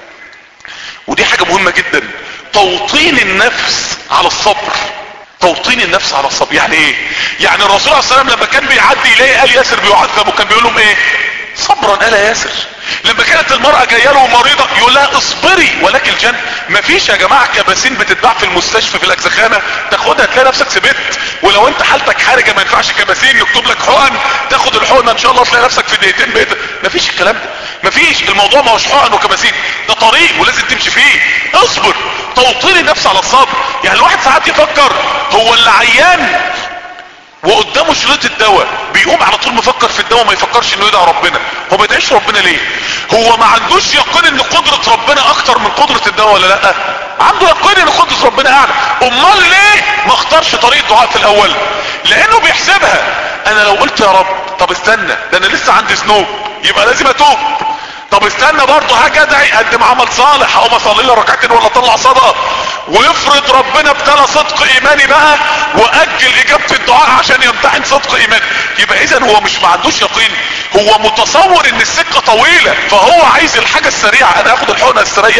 ودي حاجة مهمة جدا، توطين النفس على الصبر. توطين النفس على الصبر يعني ايه؟ يعني الرسول عليه الصلاة والسلام لما كان بيعدي يلاقي آل ياسر بيعذب وكان بيقول لهم ايه؟ صبرا آل ياسر. لما كانت المرأة جايه له مريضة يقول لها اصبري ولك الجنة. مفيش يا جماعة كباسين بتتباع في المستشفى في الاجزخانة تاخدها تلاقي نفسك سبت، ولو انت حالتك حرجة ما ينفعش كباسين نكتب لك حقن تاخد الحقنة ان شاء الله تلاقي نفسك في دقيقتين بيتك. مفيش الكلام ده، مفيش. الموضوع ما هوش حقن وكباسين، ده طريق ولازم تمشي فيه. اصبر، توطين النفس على الصبر. يعني الواحد ساعات يفكر هو اللي عيان وقدامه شريط الدواء بيقوم على طول مفكر في الدواء ما يفكرش انه يدعي ربنا. هو ما يدعيش ربنا ليه؟ هو ما عندوش يقين ان قدرة ربنا اكتر من قدرة الدواء ولا لا؟ عنده يقين ان قدرة ربنا اعلى. امال ليه ما اختارش طريق الدعاء في الاول؟ لانه بيحسبها انا لو قلت يا رب طب استنى ده انا لسه عندي ذنوب يبقى لازم اتوب، طب استنى برضه هاجي ادعي اقدم عمل صالح اقوم اصلي لي ركعتين ولا اطلع صدقه، ويفرض ربنا ابتلى صدق ايماني بقى واجل اجابه الدعاء عشان يمتحن صدق ايماني. يبقى اذا هو مش ما عندوش يقين، هو متصور ان السكه طويله فهو عايز الحاجه السريعه. انا اخد الحقنه استريح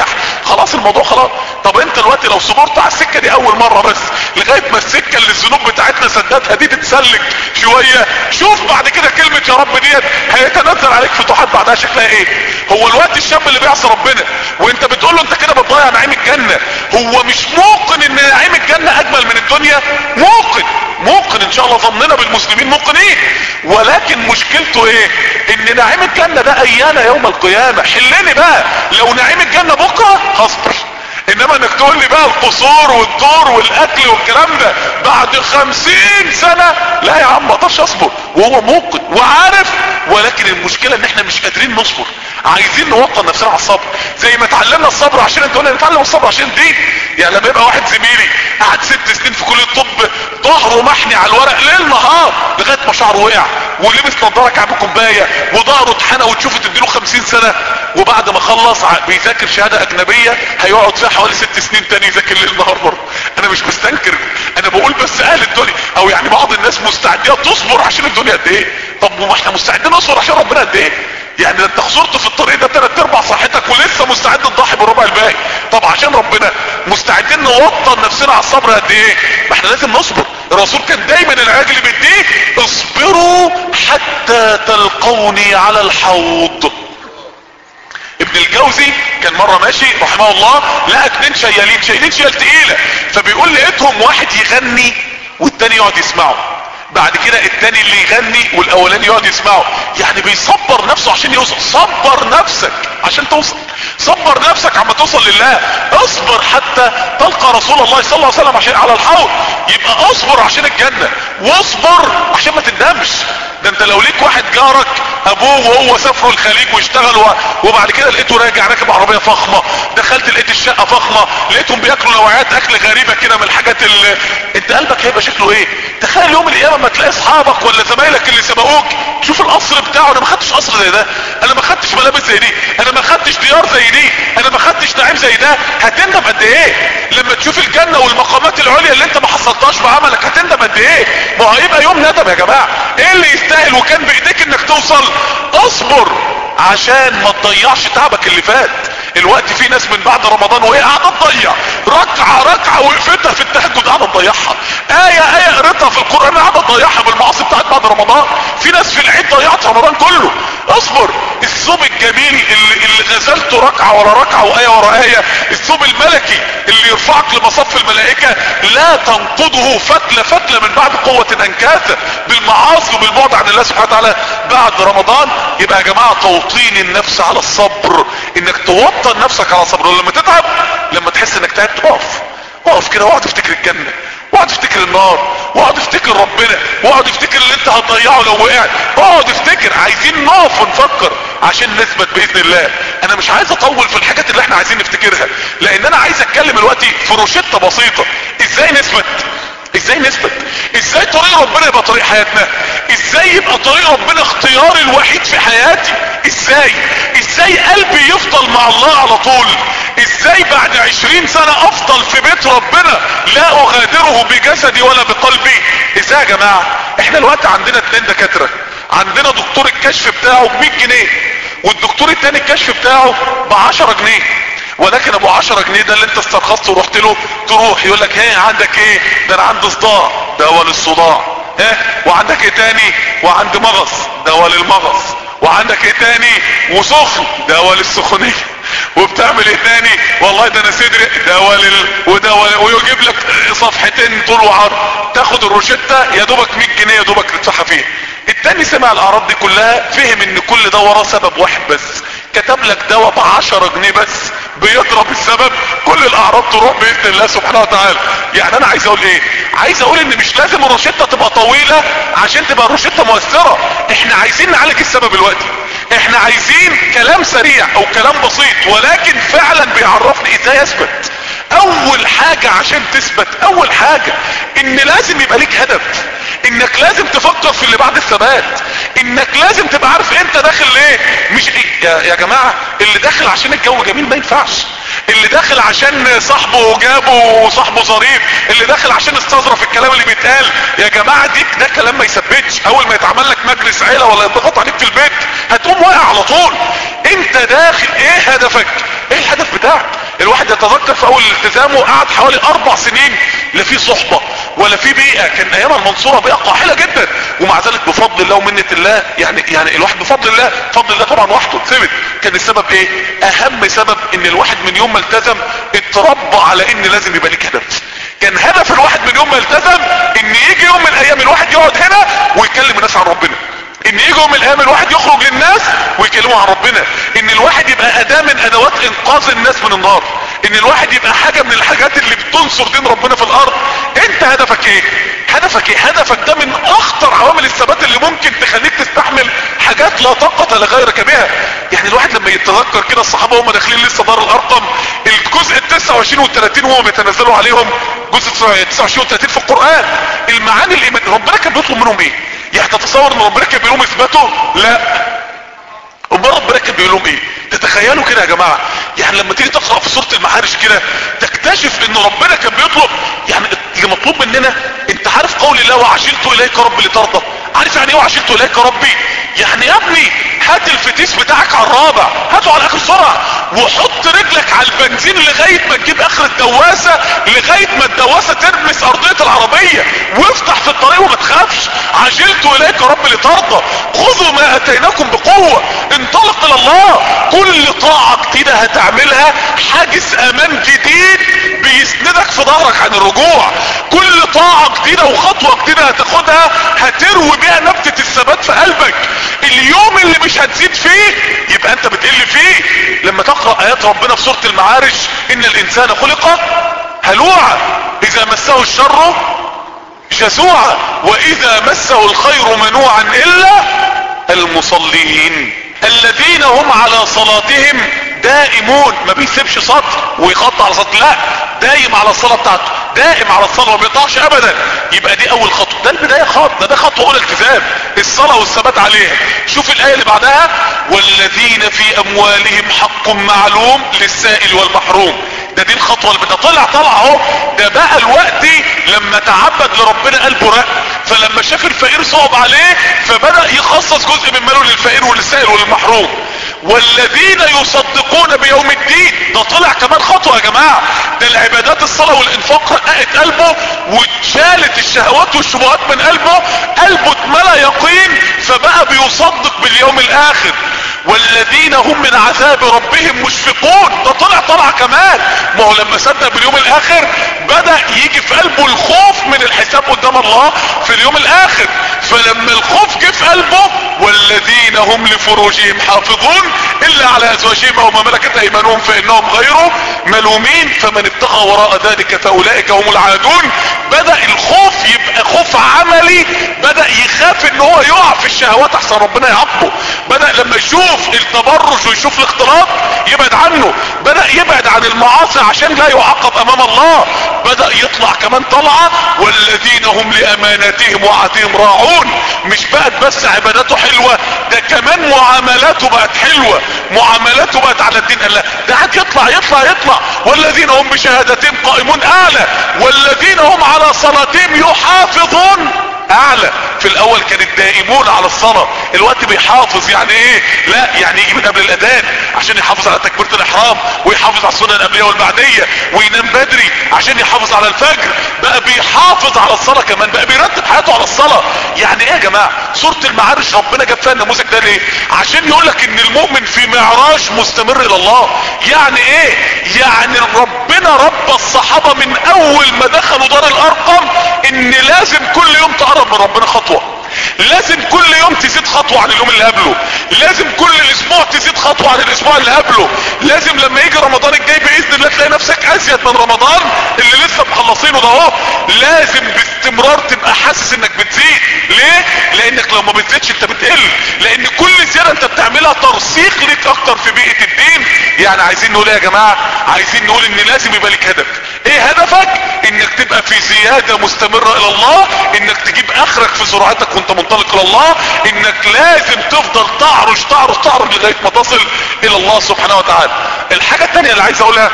خلاص الموضوع خلاص. طب انت دلوقتي لو صبرت على السكه دي اول مره بس لغايه ما السكه اللي الذنوب بتاعتنا سدادها دي تتسلك شويه، شوف بعد كده كلمه يا رب ديت هيتنزل عليك فتوحات بعدها شكلها ايه. هو الوقت الشاب اللي بيعصي ربنا وانت بتقول له انت كده بتضيع نعيم الجنه، هو مش موقن ان نعيم الجنه اجمل من الدنيا؟ موقن، موقن ان شاء الله، ظننا بالمسلمين موقنين، ولكن مشكلته ايه؟ ان نعيم الجنه ده ايانا يوم القيامه. حلني بقى، لو نعيم الجنه بكره هصبر، انما انك تقول لي بقى القصور والدور والاكل والكلام ده بعد خمسين سنة، لا يا عم ما اقدرش اصبر. وهو موقن وعارف، ولكن المشكلة ان احنا مش قادرين نصبر، عايزين نوطن نفسنا على الصبر. زي ما اتعلمنا الصبر عشان انت قلنا نتعلم الصبر عشان الدين. يعني لما يبقى واحد زميلي قعد ست سنين في كلية الطب ظهره محني على الورق ليل نهار لغاية ما شعره وقع ولبس نظارة كعب كوباية وظهره اتحنى وتشوفه تديله خمسين سنة، وبعد ما خلص بيذاكر شهادة اجنبية هيقعد فيها حوالي ست سنين تاني يذاكر ليل نهار برضه. انا مش مستنكر، انا بقول بس اهل الدنيا او يعني بعض الناس مستعدين تصبر عشان الدنيا قد ايه. طب وما احنا مستعدين نصبر عشان ربنا قد ايه؟ يعني ده انت خسرت في الطريق ده تلات ارباع صحتك ولسه مستعد تضحي بالربع الباقي. طب عشان ربنا مستعدين نوطن نفسنا على الصبر قد ايه؟ ما احنا لازم نصبر. الرسول كان دايما العلاج اللي بيديه اصبروا حتى تلقوني على الحوض. ابن الجوزي كان مرة ماشي رحمه الله لقى اتنين شيالين شايلين شيال تقيلة، فبيقول لقيتهم واحد يغني والتاني يقعد يسمعه، بعد كده التاني اللي يغني والاولاني يقعد يسمعه. يعني بيصبر نفسه عشان يوصل. صبر نفسك عشان توصل، صبر نفسك عما توصل لله. اصبر حتى تلقى رسول الله صلى الله عليه وسلم عشان على الحوض. يبقى اصبر عشان الجنة، واصبر عشان ما تندمش. ده انت لو ليك واحد جارك ابوه وهو سافروا الخليج واشتغلوا وبعد كده لقيته راجع راكب عربية فخمة، دخلت لقيت الشقة فخمة، لقيتهم بياكلوا نوعيات اكل غريبة كده من الحاجات اللي انت قلبك هيبقى شكله ايه؟ تخيل يوم القيامة ما تلاقي اصحابك ولا زمايلك اللي سبقوك تشوف القصر بتاعه. انا ما خدتش قصر زي ده، انا ما خدتش ملابس زي دي، انا ما خدتش ديار زي دي، انا ما خدتش نعيم زي ده. هتندم قد ايه لما تشوف الجنة والمقامات العليا اللي انت ما حصلتهاش بعملك؟ هتندم قد ايه؟ ما هيبقى يوم ندم يا جماعة. ايه اللي يستاهل وكان بايديك انك توصل؟ اصبر عشان ما تضيعش تعبك اللي فات. الوقت في ناس من بعد رمضان وهي قاعده تضيع ركعه ركعه وقفتها في التهجد قاعده تضيعها، ايه ايه قريتها في القران قاعده تضيعها بالمعاصي بتاعت بعد رمضان. في ناس في العيد ضيعت رمضان كله. اصبر. الثوب الجميل اللي, اللي غزلته ركعه ورا ركعه وايه ورا ايه، الثوب الملكي اللي يرفعك لمصف الملائكه لا تنقضه فتله فتله من بعد قوه انكاثه بالمعاصي وبالبعد عن الله سبحانه وتعالى بعد رمضان. يبقى يا جماعه توطين النفس على الصبر، انك توطن نفسك على الصبر. ولما تتعب، لما تحس انك تعبت، اقف اقف كده واقعد افتكر الجنه، واقعد افتكر النار، واقعد افتكر ربنا، واقعد افتكر اللي انت هتضيعه لو وقعت. اقعد افتكر. عايزين نقف ونفكر عشان نثبت باذن الله. انا مش عايز اطول في الحاجات اللي احنا عايزين نفتكرها، لان انا عايز اتكلم دلوقتي في روشته بسيطه. ازاي نثبت؟ ازاي نثبت؟ ازاي طريق ربنا يبقى طريق حياتنا؟ ازاي يبقى طريق ربنا اختياري الوحيد في حياتي؟ ازاي ازاي قلبي يفضل مع الله على طول؟ ازاي بعد عشرين سنة افضل في بيت ربنا لا اغادره بجسدي ولا بقلبي؟ ازاي يا جماعة؟ احنا الوقت عندنا اتنين دكاترة، عندنا دكتور الكشف بتاعه ب مية جنيه والدكتور التاني الكشف بتاعه ب عشرة جنيه، ولكن ابو عشرة جنيه ده اللي انت استرخصت ورحت له تروح يقول لك ايه عندك ايه؟ ده انا عندي صداع، دواء للصداع. اه وعندك ايه تاني؟ وعندي مغص، دواء للمغص. وعندك ايه تاني؟ وسخن، دواء للسخونيه. وبتعمل ايه تاني؟ والله ده انا صدري، دواء لل ودواء، ويجيب لك صفحتين طول وعرض. تاخد الروشته يا دوبك مية جنيه يا دوبك تدفعها فيها. التاني سمع الاعراض دي كلها، فهم ان كل ده وراه سبب واحد بس، كتب لك دواء بعشرة جنيه بس بيضرب السبب، كل الاعراض تروح باذن الله سبحانه وتعالى. يعني انا عايز اقول ايه؟ عايز اقول ان مش لازم الروشته تبقى طويله عشان تبقى الروشته مؤثره. احنا عايزين نعالج السبب دلوقتي، احنا عايزين كلام سريع او كلام بسيط ولكن فعلا بيعرفني ازاي اثبت. اول حاجة عشان تثبت، اول حاجة ان لازم يبقى ليك هدف، انك لازم تفكر في اللي بعد الثبات، انك لازم تبقى عارف انت داخل ليه. مش يا, يا جماعة اللي داخل عشان الجو جميل ما ينفعش، اللي داخل عشان صاحبه جابه وصاحبه ظريف، اللي داخل عشان استظرف الكلام اللي بيتقال، يا جماعة دي ده كلام ما يثبتش. اول ما يتعمل لك مجلس عيلة ولا يضغط عليك في البيت هتقوم واقع على طول. انت داخل ايه هدفك؟ ايه الهدف بتاعك. الواحد يتذكر في اول التزامه قعد حوالي اربع سنين لا في صحبة ولا في بيئة، كان ايام المنصورة بيئة قاحلة جدا، ومع ذلك بفضل الله ومنة الله يعني يعني الواحد بفضل الله فضل الله طبعا وحده ثبت. كان السبب ايه؟ اهم سبب ان الواحد من يوم ما التزم اتربى على ان لازم يبقى ليك هدف. كان هدف الواحد من يوم ما التزم ان يجي يوم من الايام الواحد يقعد هنا ويكلم الناس عن ربنا، ان يجي يوم من الايام الواحد يخرج للناس ويكلموا عن ربنا، ان الواحد يبقى اداة من ادوات انقاذ الناس من النار، ان الواحد يبقى حاجة من الحاجات اللي بتنصر دين ربنا في الارض. انت هدفك ايه؟ هدفك ايه؟ هدفك ده من اخطر عوامل الثبات اللي ممكن تخليك تستحمل حاجات لا طاقة لغيرك بها. يعني الواحد لما يتذكر كده الصحابة هم داخلين لسه دار الارقم، الجزء التسعة وعشرين والثلاثين وهم بيتنزلوا عليهم، جزء تسعة وعشرين والثلاثين في القرآن، المعاني الايمان ربنا كان بيطلب منهم ايه؟ يعني تتصور ان ربنا كان بيقول لهم اثبتوا؟ لا. امال ربنا كان بيقول لهم ايه؟ تتخيلوا كده يا جماعه، يعني لما تيجي تقرا في سوره المعارج كده تكتشف ان ربنا كان بيطلب، يعني اللي مطلوب مننا، انت عارف قول الله وعجلت اليك ربي لترضى؟ عارف يعني ايه وعجلت اليك ربي؟ يعني يا ابني هات الفتيس بتاعك على الرابع، هاته على اخر سرعه، وحط رجلك على البنزين لغايه ما تجيب اخر الدواسه، لغايه ما الدواسه تلمس ارضيه العربيه، وافتح في الطريق وما تخافش. عجلت اليك ربي لترضى، خذوا ما اتيناكم بقوه، انطلق الى الله. كل طاعه جديده هتعملها حاجز امان جديد بيسندك في ظهرك عن الرجوع. كل طاعه جديده وخطوه جديده هتاخدها هتروي بيها نبته الثبات في قلبك. اليوم اللي مش هتزيد فيه يبقى انت بتقل فيه. لما تقرأ ايات ربنا في سورة المعارج، ان الانسان خلق هلوعا اذا مسه الشر جزوعا واذا مسه الخير منوعا الا المصلين الذين هم على صلاتهم دائمون. ما بيسيبش سطر ويخط على سطر، لا، دايم على الصلاة بتاعته، دائم على الصلاة ما بيقطعش ابدا. يبقى دي اول خطوة، ده البداية خط، ده, ده خطوة اولى التزام الصلاة والثبات عليها. شوف الاية اللي بعدها، والذين في اموالهم حق معلوم للسائل والمحروم. ده دي الخطوة اللي طلع طلع اهو. ده بقى الوقت لما تعبد لربنا قلبه رق، فلما شاف الفقير صعب عليه فبدأ يخصص جزء من ماله للفقير وللسائل والمحروم. والذين يصدقون بيوم الدين، ده طلع كمان خطوة يا جماعة. ده العبادات الصلاة والانفاق رققت قلبه واتشالت الشهوات والشبهات من قلبه، قلبه اتملى يقين فبقى بيصدق باليوم الاخر. والذين هم من عذاب ربهم مشفقون، ده طلع طلع كمان. ما هو لما صدق باليوم الاخر بدأ يجي في قلبه الخوف من الحساب قدام الله في اليوم الاخر. فلما الخوف جه في قلبه، والذين هم لفروجهم حافظون الا على ازواجهم او ما ملكت ايمانهم فانهم غير ملومين فمن ابتغى وراء ذلك فاولئك هم العادون. بدأ الخوف يبقى خوف عملي، بدأ يخاف ان هو يقع في الشهوات احسن ربنا يعاقبه. بدأ لما يشوف التبرج ويشوف الاختلاط يبعد عنه، بدأ يبعد عن المعاصي عشان لا يعاقب امام الله. بدأ يطلع كمان طلعة، والذين هم لاماناتهم وعهدهم راعون. مش بقت بس عباداته حلوة، ده كمان معاملاته بقت حلوة، معاملاته بقت على الدين. الله ده قاعد يطلع يطلع يطلع. والذين هم بشهادتهم قائمون اعلى، والذين هم على صلاتهم يحافظون اعلى. في الاول كانت دائمون على الصلاة، الوقت بيحافظ. يعني ايه؟ لا يعني يجي من قبل الاذان عشان يحافظ على تكبيرة الاحرام، ويحافظ على السنن القبلية والبعدية، وينام بدري عشان يحافظ على الفجر. بقى بيحافظ على الصلاة كمان، بقى بيرتب حياته على الصلاة. يعني ايه يا جماعة؟ سورة المعارج ربنا جاب فيها النموذج ده ليه؟ عشان يقولك ان المؤمن في معراج مستمر الى الله. يعني ايه؟ يعني ربنا رب الصحابة من اول ما دخلوا دار الارقم ان لازم كل يوم تقرب من ربنا خطوة، لازم كل يوم تزيد خطوة عن اليوم اللي قبله، لازم كل الاسبوع تزيد خطوة عن الاسبوع اللي قبله. لازم لما يجي رمضان الجاي باذن الله تلاقي نفسك ازيد من رمضان اللي لسه مخلصينه ده اهو. لازم باستمرار تبقى حاسس انك بتزيد. ليه؟ لانك لو ما بتزيدش انت بتقل، لان كل زيادة انت بتعملها ترسيخ ليك اكتر في بيئة الدين. يعني عايزين نقول ايه يا جماعة؟ عايزين نقول ان لازم يبقى لك هدف. ايه هدفك؟ انك تبقى في زيادة مستمرة الى الله، انك تجيب اخرك في سرعتك وانت منطلق الى الله، انك لازم تفضل تعرج تعرج تعرج لغاية ما تصل الى الله سبحانه وتعالى. الحاجة التانية اللي عايز اقولها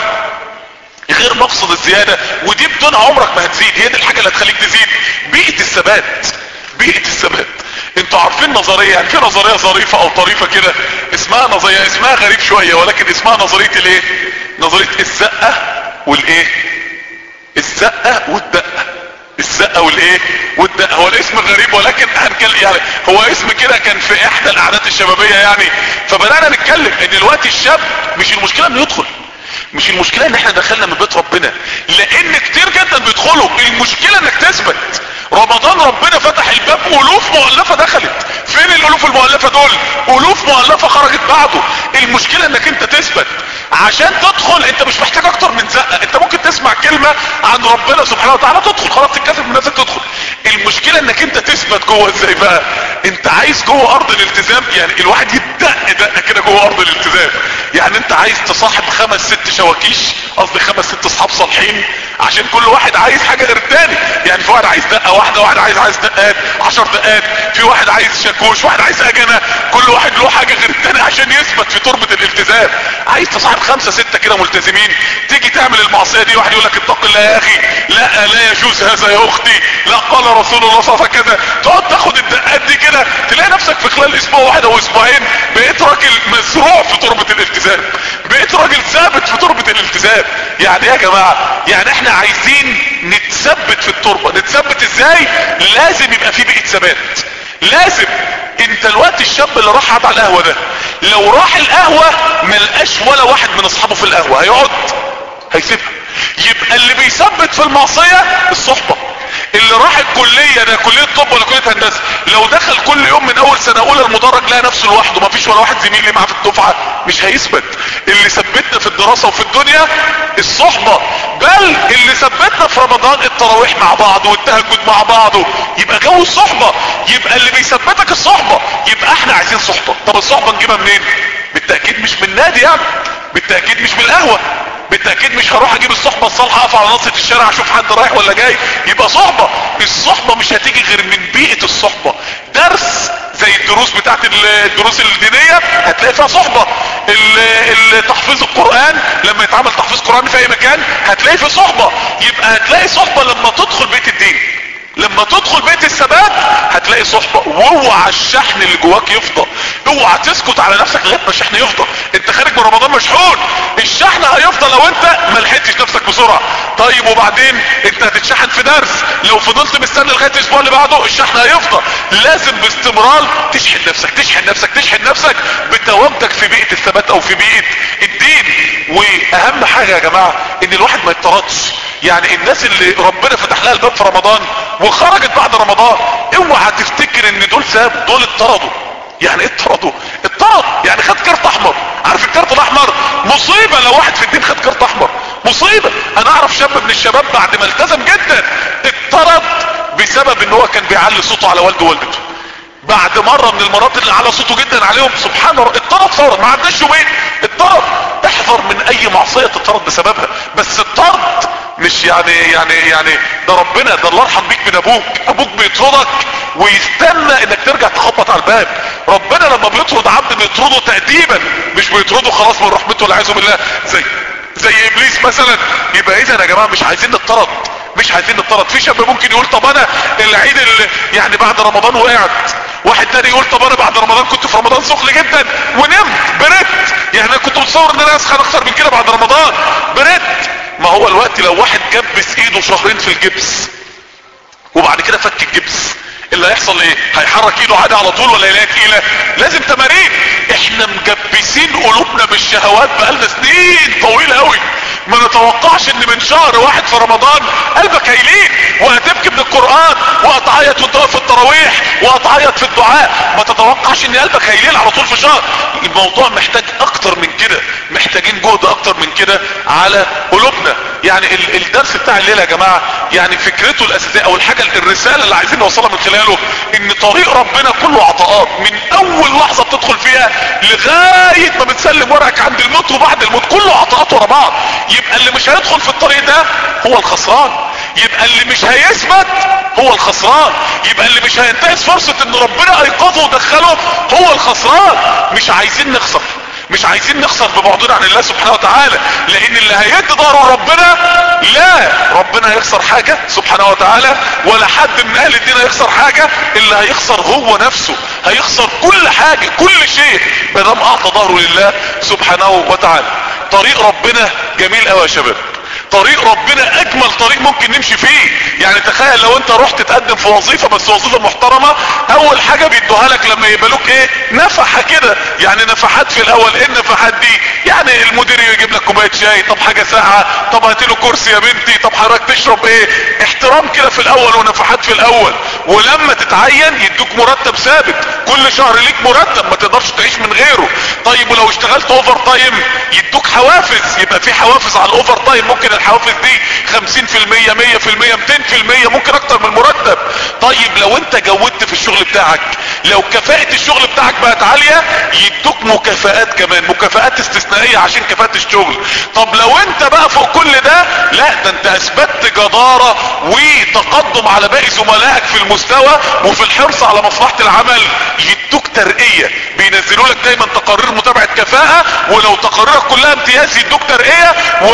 غير مقصد الزيادة، ودي بدون عمرك ما هتزيد، هي دي الحاجة اللي هتخليك تزيد، بيئة الثبات. بيئة الثبات انتوا عارفين نظرية، يعني في نظرية ظريفة او طريفة كده اسمها نظرية، اسمها غريب شوية ولكن اسمها نظرية الايه؟ نظرية الزقة والايه، الزقة والدقة، الزقة والايه والدقة. هو الاسم غريب ولكن هنتكلم يعني، هو اسم كده كان في احدى القعدات الشبابية يعني. فبدأنا نتكلم ان الوقت الشاب مش المشكلة انه يدخل، مش المشكلة ان احنا دخلنا من بيت ربنا، لان كتير جدا بيدخلوا، المشكلة انك تثبت. رمضان ربنا فتح الباب، الوف مؤلفة دخلت، فين الالوف المؤلفة دول؟ الوف مؤلفة خرجت بعده. المشكلة انك انت تثبت. عشان تدخل انت مش محتاج اكتر من زقة، انت ممكن تسمع كلمة عن ربنا سبحانه وتعالى تدخل، خلاص تتكسف من نفسك تدخل. المشكلة انك انت تثبت جوه. ازاي بقى؟ انت عايز جوه ارض الالتزام، يعني الواحد يدق دقة كده جوه ارض الالتزام. يعني انت عايز تصاحب خمس ست شواكيش، قصدي خمس ست اصحاب صالحين، عشان كل واحد عايز حاجة غير التاني. يعني في واحد عايز دقة واحدة، واحد عايز عايز دقات عشر دقات، في واحد عايز شاكوش، واحد عايز اجنة، كل واحد له حاجة غير التاني عشان يثبت في تربة الالتزام. عايز تصاحب خمسة ستة كده ملتزمين، تيجي تعمل المعصية دي واحد يقول لك اتق الله يا اخي، لا لا يجوز هذا يا اختي، لا قال رسول الله صلى الله عليه وسلم كذا. تقعد تاخد الدقات دي كده، تلاقي نفسك في خلال اسبوع واحد او اسبوعين بقيت راجل مزروع في تربة الالتزام، بقيت راجل ثابت في تربة الالتزام. يعني يا جماعة، يعني احنا عايزين نتثبت في التربة. نتثبت ازاي؟ لازم يبقى في بيئة ثبات، لازم. انت الوقت الشاب اللي راح قعد على القهوة ده، لو راح القهوة ملقاش ولا واحد من اصحابه في القهوة، هيقعد هيسيبها. يبقى اللي بيثبت في المعصية الصحبة. اللي راح الكلية ده، كلية طب ولا كلية هندسة، لو دخل كل يوم من اول سنة اولى المدرج لقى نفسه لوحده، مفيش ولا واحد زميل ليه معاه في الدفعة، مش هيثبت. اللي ثبتنا في الدراسة وفي الدنيا الصحبة. بل اللي ثبتنا في رمضان التراويح مع بعض والتهجد مع بعض، يبقى جو الصحبة. يبقى اللي بيثبتك الصحبة. يبقى احنا عايزين صحبة. طب الصحبة نجيبها منين؟ بالتأكيد مش من نادي يعني، بالتأكيد مش من القهوة، بالتأكيد مش هروح اجيب الصحبة الصالحة اقف على نصة الشارع اشوف حد رايح ولا جاي يبقى صحبة. الصحبة مش هتيجي غير من بيئة الصحبة. درس زي الدروس بتاعت الدروس الدينية هتلاقي فيها صحبة. تحفيظ القرآن لما يتعمل تحفيظ قرآن في اي مكان هتلاقي فيه صحبة. يبقى هتلاقي صحبة لما تدخل بيت الدين، لما تدخل بيت الثبات هتلاقي صحبة. واوعى الشحن اللي جواك يفضى، اوعى تسكت على نفسك لغايه ما الشحن يفضى. انت خارج من رمضان مشحون، الشحن هيفضى لو انت ما لحقتش نفسك بسرعه. طيب وبعدين انت هتتشحن في درس، لو فضلت مستني لغايه الاسبوع اللي بعده الشحن هيفضى. لازم باستمرار تشحن نفسك تشحن نفسك تشحن نفسك بتواجدك في بيئه الثبات او في بيئه الدين. واهم حاجه يا جماعه ان الواحد ما يتطردش. يعني الناس اللي ربنا فتح لها الباب في رمضان وخرجت بعد رمضان، اوعى تفتكر ان دول سابوا، دول اتطردوا. يعني ايه اتطردوا؟ اتطرد يعني خد كارت احمر. عارف الكارت الاحمر مصيبة لو واحد في الدين خد كارت احمر، مصيبة. انا اعرف شاب من الشباب بعد ما التزم جدا اتطرد بسبب ان هو كان بيعلي صوته على والده ووالدته. بعد مرة من المرات اللي على صوته جدا عليهم سبحان الله اتطرد فورا، ما عدناش يومين اتطرد. احذر من اي معصية تتطرد بسببها. بس الطرد مش يعني يعني يعني ده ربنا، ده الله يرحم بيك من ابوك. ابوك بيطردك ويستنى انك ترجع تخبط على الباب. ربنا لما بيطرد عبد بيطرده تأديبا، مش بيطرده خلاص من رحمته والعياذ بالله زي زي ابليس مثلا. يبقى اذا يا جماعه مش عايزين نطرد، مش عايزين نطرد. في شاب ممكن يقول طب انا العيد اللي يعني بعد رمضان وقعت، واحد تاني يقول طب انا بعد رمضان كنت في رمضان سخن جدا ونمت بريت، يعني انا كنت متصور ان انا اسخن اكتر من كده بعد رمضان بريت. ما هو الوقت لو واحد جبس ايده شهرين في الجبس وبعد كده فك الجبس، اللي هيحصل ايه؟ هيحرك ايده عادي على طول ولا يلاقي تقيله؟ لازم تمارين. احنا مجبسين قلوبنا بالشهوات بقالنا سنين طويله قوي. ما نتوقعش ان من شهر واحد في رمضان قلبك هيلين وهتبكي من القرآن وهتعيط وانت واقف في التراويح وهتعيط في الدعاء. ما تتوقعش ان قلبك هيلين على طول في شهر. الموضوع محتاج اكتر من كده، محتاجين جهد اكتر من كده على قلوبنا. يعني الدرس بتاع الليله يا جماعه يعني فكرته الاساسيه او الحاجه الرساله اللي عايزين نوصلها من خلاله ان طريق ربنا كله عطاءات. من اول لحظه بتدخل فيها لغايه ما بتسلم ورقك عند الموت وبعد الموت كله عطاءات ورا بعض. يبقى اللي مش هيدخل في الطريق ده هو الخسران، يبقى اللي مش هيثبت هو الخسران، يبقى اللي مش هينتهز فرصة ان ربنا ايقظه ودخله هو الخسران. مش عايزين نخسر، مش عايزين نخسر ببعدنا عن الله سبحانه وتعالى. لان اللي هيدي ظهره ربنا لا ربنا هيخسر حاجة سبحانه وتعالى ولا حد من اهل الدين هيخسر حاجة. اللي هيخسر هو نفسه، هيخسر كل حاجة كل شيء ما دام اعطى ظهره لله سبحانه وتعالى. طريق ربنا جميل قوي يا شباب. طريق ربنا اجمل طريق ممكن نمشي فيه. يعني تخيل لو انت رحت تقدم في وظيفة بس وظيفة محترمة، اول حاجة بيدوها لك لما يقبلوك ايه؟ نفحة كده، يعني نفحات في الاول. ايه النفحات دي؟ يعني المدير يجيب لك كوباية شاي، طب حاجة ساقعة، طب هاتله كرسي يا بنتي، طب حضرتك تشرب ايه؟ احترام كده في الاول ونفحات في الاول. ولما تتعين يدوك مرتب ثابت، كل شهر ليك مرتب ما تقدرش تعيش من غيره. طيب ولو اشتغلت اوفر تايم يدوك حوافز، يبقى في حوافز على الاوفر تايم. ممكن الحوافز دي خمسين في المية مية في المية ميتين في المية، ممكن اكتر من المرتب. طيب لو انت جودت في الشغل بتاعك، لو كفاءة الشغل بتاعك بقت عالية يدوك مكافآت كمان، مكافآت استثنائية عشان كفاءة الشغل. طب لو انت بقى فوق كل ده، لا ده انت اثبتت جدارة وتقدم على باقي زملائك في المستوى وفي الحرص على مصلحة العمل، يدوك ترقية. بينزلوا لك دايما تقارير متابعة كفاءة، ولو تقاريرك كلها امتياز يدوك ترقية،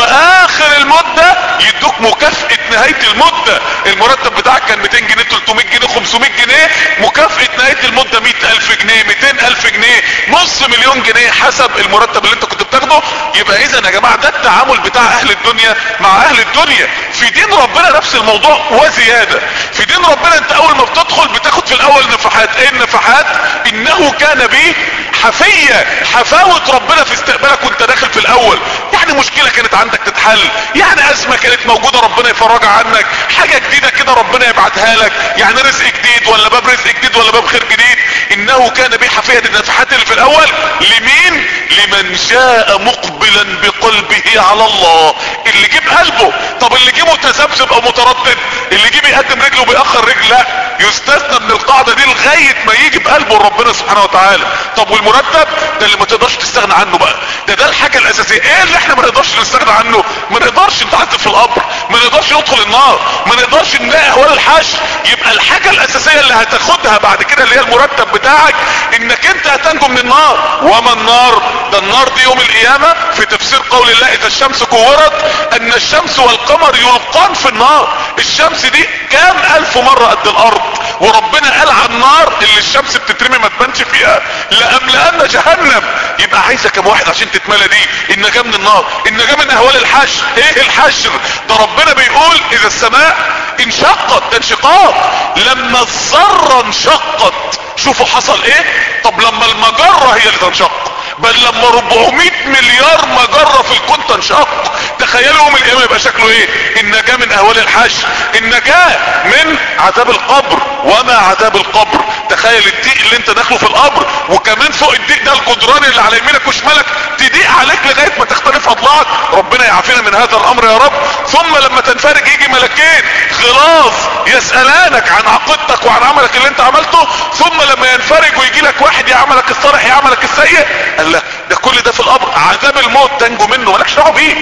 واخر المدة يدوك مكافأة نهاية المدة. المرتب بتاعك كان ميتين جنيه، تلتمية جنيه، خمسمية جنيه، مكافأة نهاية المدة مية الف جنيه، ميتين الف جنيه، نص مليون جنيه، حسب المرتب اللي انت كنت بتاخده. يبقى اذا يا جماعة ده التعامل بتاع اهل الدنيا مع اهل الدنيا. في دين ربنا نفس الموضوع وزيادة. في دين ربنا انت اول ما بتدخل بتاخد في الاول نفحات. ايه النفحات؟ انه كان بي حفية. حفاوة ربنا في استقبالك وانت داخل في الاول. يعني مشكلة كانت عندك تتحل، يعني ازمة كانت موجودة ربنا يفرجها عنك، حاجة جديدة كده ربنا يبعتها لك، يعني رزق جديد ولا باب رزق جديد ولا باب خير جديد. انه كان بي حفية. النفحات اللي في الاول لمين؟ لمن جاء مقبلا بقلبه على الله، اللي جيب قلبه. طب اللي جيب متذبذب او متردد، اللي جيب يقدم رجله وبيأخر رجل، لا، يستثنى من القاعدة دي لغاية ما يجي بقلبه ربنا سبحانه وتعالى. طب والمرتب ده اللي ما تقدرش تستغنى عنه بقى، ده ده الحاجة الاساسية. ايه اللي احنا ما نقدرش نستغنى عنه؟ ما نقدرش نتعذب في القبر، ما نقدرش ندخل النار، ما نقدرش نلاقي اهوال الحشر. يبقى الحاجة الاساسية اللي هتاخدها بعد كده اللي هي المرتب بتاعك، انك انت هتنجو من النار. وما النار؟ ده النار دي يوم القيامة في تفسير قول الله اذا الشمس كورت، ان الشمس والقمر يلقان في النار. الشمس دي كام الف مرة قد الارض، وربنا قال عن النار اللي الشمس بتترمي ما تبانش فيها لأملأن جهنم. يبقى عايزة كم واحد عشان تتملى دي؟ النجاة من النار، النجاة من اهوال الحشر. ايه الحشر ده؟ ربنا بيقول اذا السماء انشقت، ده انشقاق. لما الذرة انشقت شوفوا حصل ايه؟ طب لما المجرة هي اللي تنشق، بل لما اربعمية مليار مجرة في الكون تنشق، تخيلوا يوم القيامة يبقى شكله ايه؟ النجاة من اهوال الحشر، النجاة من عذاب القبر. وما عذاب القبر؟ تخيل الضيق اللي انت داخله في القبر، وكمان فوق الضيق ده الجدران اللي على يمينك وشمالك تضيق عليك لغاية ما تختلف اضلاعك. ربنا يعافينا من هذا الامر يا رب. ثم لما تنفرج يجي ملكين غلاظ يسألانك عن عقيدتك وعن عملك اللي انت عملته. ثم لما ينفرج ويجي لك واحد يا عملك الصالح يا عملك السيء، قال لا ده كل ده في القبر. عذاب الموت تنجو منه، مالكش دعوه بيه،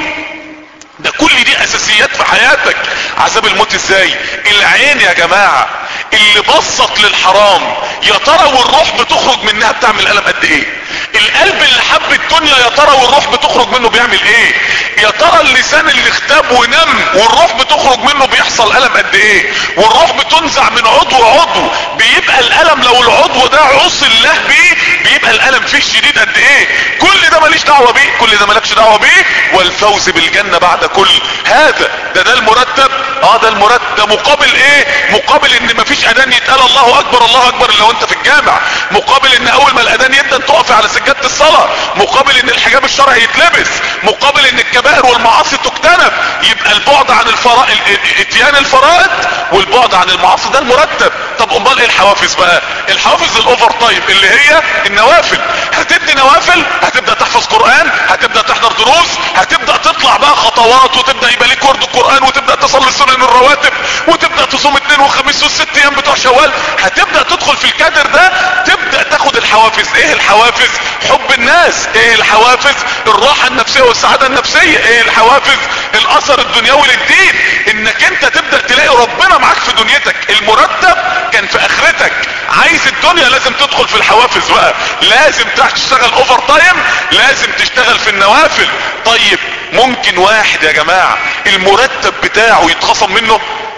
ده كل دي اساسيات في حياتك. عذاب الموت ازاي؟ العين يا جماعة اللي بصت للحرام يا ترى والروح بتخرج منها بتعمل ألم قد ايه؟ القلب اللي حب الدنيا يا ترى والروح بتخرج منه بيعمل ايه؟ يا ترى اللسان اللي اختاب ونم والروح بتخرج منه بيحصل ألم قد ايه؟ والروح بتنزع من عضو عضو، بيبقى الألم لو العضو ده عصي الله بيه بيبقى الألم فيه شديد قد ايه؟ كل ده ماليش دعوة بيه، كل ده مالكش دعوة بيه. والفوز بالجنة بعد كل هذا، ده ده المرتب. اه ده المرتب. ده مقابل ايه؟ مقابل ان مفيش اذان يتقال الله اكبر الله اكبر الا وانت في الجامع، مقابل ان اول ما الاذان يبدا تقف على سجادة الصلاة، مقابل ان الحجاب الشرعي يتلبس، مقابل ان الكبائر والمعاصي تجتنب. يبقى البعد عن الفرائض، اتيان الفرائض والبعد عن المعاصي، ده المرتب. طب امال ايه الحوافز بقى؟ الحوافز الاوفر تايم اللي هي النوافل. هتدي نوافل، هتبدا تحفظ قرآن، هتبدا تحضر دروس، هتبدا تطلع بقى خطوات، وتبدا يبقى ليك ورد القرآن، وتبدا تصلي السنن الرواتب، وتبدا تصوم اثنين وخميس والست ايام بتوع شوال. هتبدا تدخل في الكادر ده، تبدا تاخد الحوافز. ايه الحوافز؟ حب الناس. ايه الحوافز؟ الراحة النفسية والسعادة النفسية. ايه الحوافز؟ الاثر الدنيوي للدين، انك انت تبدا تلاقي ربنا معاك في دنيتك. المرتب كان في اخرتك. عايز الدنيا لازم تدخل في الحوافز بقى، لازم تشتغل اوفر تايم، لازم تشتغل في النوافل. طيب ممكن واحد يا جماعة المرتب بتاعه يتخصم منه؟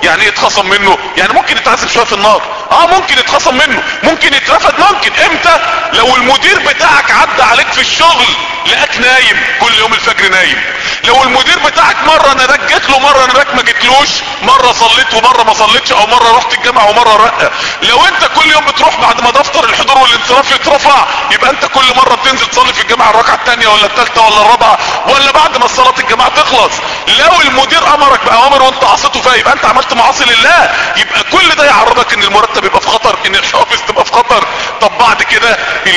يعني ايه اتخصم منه؟ يعني ممكن يتعذب شويه في النار، اه ممكن يتخصم منه، ممكن يترفد، ممكن. امتى؟ لو المدير بتاعك عدى عليك في الشغل لقاك نايم كل يوم الفجر نايم، لو المدير بتاعك مره ناداك جيت له، مره ناداك ما جيتلوش، مره صليت ومره ما صليتش، او مره رحت الجامعه ومره رقه. لو انت كل يوم بتروح بعد ما دفتر الحضور والانصراف يترفع، يبقى انت كل مره بتنزل تصلي في الجامعه الركعه الثانيه ولا الثالثه ولا الرابعه ولا بعد ما صلاه الجماعه تخلص. لو المدير امرك باوامر وانت عصيته فيها، يبقى انت عملت معاصي لله، يبقى كل ده يعرضك ان المرتب يبقى في خطر، ان الحوافز تبقى في خطر. طب بعد كده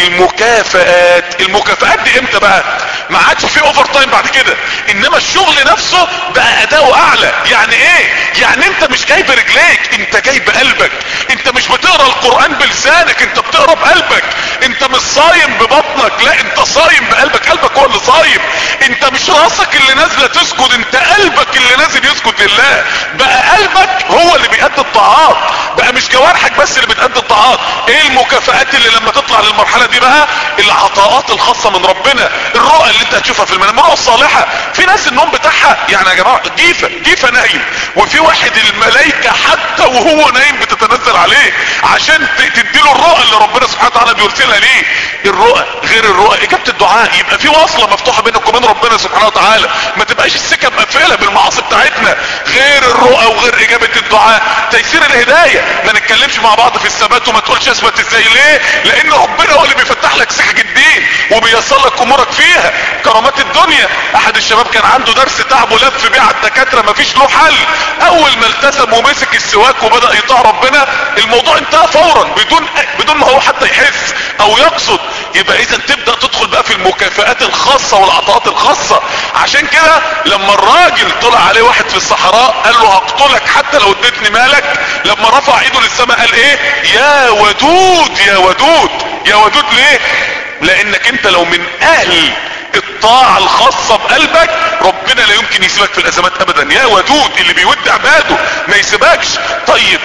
المكافآت، المكافآت دي امتى بقى؟ ما عادش في اوفر تايم بعد كده، انما الشغل نفسه بقى اداؤه اعلى. يعني ايه؟ يعني انت مش جاي برجليك، انت جاي بقلبك. انت مش بتقرا القرآن بلسانك، انت بتقرا بقلبك. انت مش صايم ببطنك، لا انت صايم بقلبك، قلبك هو اللي صايم. انت مش راسك اللي نازله تسجد، انت قلبك اللي نازل يسجد لله. بقى قلبك هو اللي بيأدي الطاعات، بقى مش جوارحك بس اللي بتأدي الطاعات. ايه المكافآت اللي لما تطلع للمرحله دي بقى؟ العطاءات الخاصه من ربنا، الرؤى اللي انت هتشوفها في المنام، الرؤى الصالحه. في ناس النوم بتاعها يعني يا جماعه جيفه جيفه نايم، وفي واحد الملائكه حتى وهو نايم بتتنزل عليه عشان تديله الرؤى اللي ربنا سبحانه وتعالى بيرسلها ليه. الرؤى غير الرؤى اجابه الدعاء، يبقى في واصله مفتوحه بينك وبين ربنا سبحانه وتعالى، ما تبقاش السكه مقفله بالمعاصي بتاعتنا. غير الرؤى وغير اجابه الدعاء تيسير الهدايه. ما نتكلمش مع بعض في الثبات وما تقولش اثبت ازاي، ليه؟ لان ربنا هو اللي بيفتح لك سكك الدين وبيصل لك امورك فيها. كرامات الدنيا، احد الشباب كان عنده درس تعب ولف بيه على الدكاتره ما فيش له حل، اول ما التزم ومسك السواك وبدا يطاع ربنا الموضوع انتهى فورا بدون بدون ما هو حتى يحس او يقصد. يبقى اذا تبدا تدخل بقى في المكافآت الخاصه والعطاءات الخاصه. عشان كده لما الراجل طلع عليه واحد في الصحراء قال له هقتلك حتى لو اديتني مالك، لما رفع ايده للسماء قال ايه؟ يا ودود يا ودود يا ودود. ليه؟ لانك انت لو من اهل الطاعة الخاصة بقلبك ربنا لا يمكن يسيبك في الازمات ابدا. يا ودود اللي بيود عباده ما يسيبكش. طيب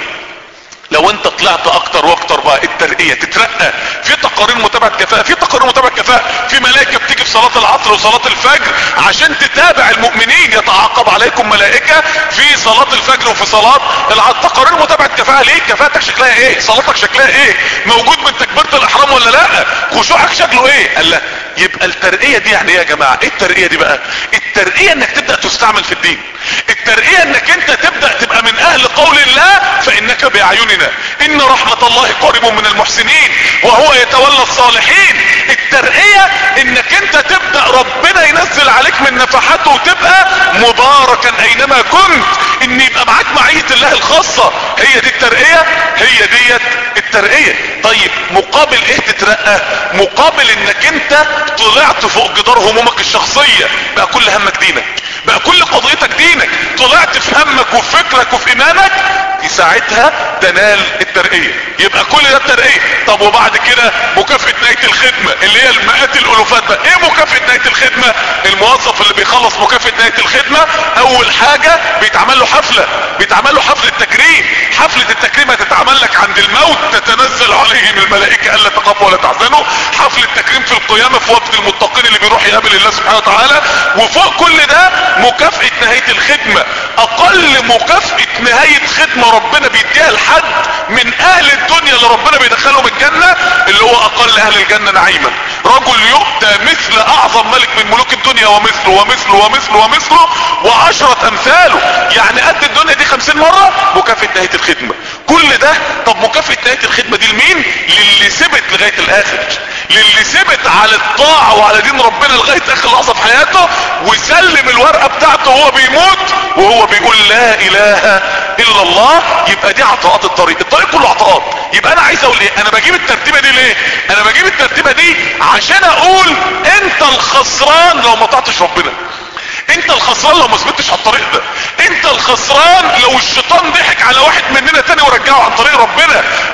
لو انت طلعت اكتر واكتر بقى الترقية تترقى، في تقارير متابعة كفاءة، في تقارير متابعة كفاءة، في ملائكة بتيجي في صلاة العصر وصلاة الفجر عشان تتابع المؤمنين، يتعاقب عليكم ملائكة في صلاة الفجر وفي صلاة العصر. تقارير متابعة كفاءة ليه؟ كفاءتك شكلها ايه؟ صلاتك شكلها ايه؟ موجود من تكبيرة الاحرام ولا لا؟ خشوعك شكله ايه؟ قال لا. يبقى الترقية دي يعني ايه يا جماعة؟ ايه الترقية دي بقى؟ الترقية انك تبدأ تستعمل في الدين، الترقية انك انت تبدأ تبقى من اهل قول الله فانك باعيننا، ان رحمة الله قريب من المحسنين وهو يتولى الصالحين. الترقية انك انت تبدأ ربنا ينزل عليك من نفحاته وتبقى مباركا اينما كنت، ان يبقى معاك معية الله الخاصة. هي دي الترقية، هي ديت الترقية. طيب مقابل ايه تترقى؟ مقابل انك انت طلعت فوق جدار همومك الشخصية، بقى كل همك دينك، بقى كل قضيتك دينك، طلعت في همك وفي فكرك وفي ايمانك، في ساعتها تنال الترقية. يبقى كل ده الترقية. طب وبعد كده مكافأة نهاية الخدمة اللي هي المئات الالوفات بقى. ايه مكافأة نهاية الخدمة؟ الموظف اللي بيخلص مكافأة نهاية الخدمة اول حاجة بيتعمل له حفلة، بيتعمل له حفلة تكريم. حفلة التكريم هتتعمل لك عند الموت، تتنزل عليهم الملائكة الا تخافوا ولا تحزنوا. حفلة تكريم في القيامة في وفد المتقين اللي بيروح يقابل الله سبحانه وتعالى. وفوق كل ده مكافأة نهاية الخدمة. اقل مكافأة نهاية خدمة ربنا بيديها لحد من اهل الدنيا اللي ربنا بيدخلهم الجنة، اللي هو اقل اهل الجنة نعيما، رجل يؤتى مثل اعظم ملك من ملوك الدنيا ومثله ومثله ومثله ومثله وعشرة امثاله، يعني قد الدنيا دي خمسين مرة. مكافأة نهاية الخدمة كل ده. طب مكافأة نهاية الخدمة دي لمين؟ للي ثبت لغاية الاخر، للي ثبت على الطاعة وعلى دين ربنا لغاية اخر لحظة في حياته، وسلم الورقة بتاعته وهو بيموت وهو بيقول لا اله الا الله. يبقى دي عطاءات الطريق، الطريق كله عطاءات. يبقى انا عايز اقول ايه؟ انا بجيب الترتيبة دي ليه؟ انا بجيب الترتيبة دي عشان اقول انت الخسران لو ما طاعتش ربنا، انت الخسران لو ما ثبتش على الطريق ده، انت الخسران لو الشيطان ضحك على واحد مننا تاني ورجعه عن طريق ربنا، انت الخسران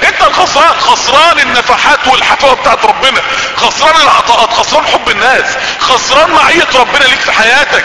خسران، خسران النفحات والحفاوة بتاعت ربنا، خسران العطاءات، خسران حب الناس، خسران معية ربنا ليك في حياتك،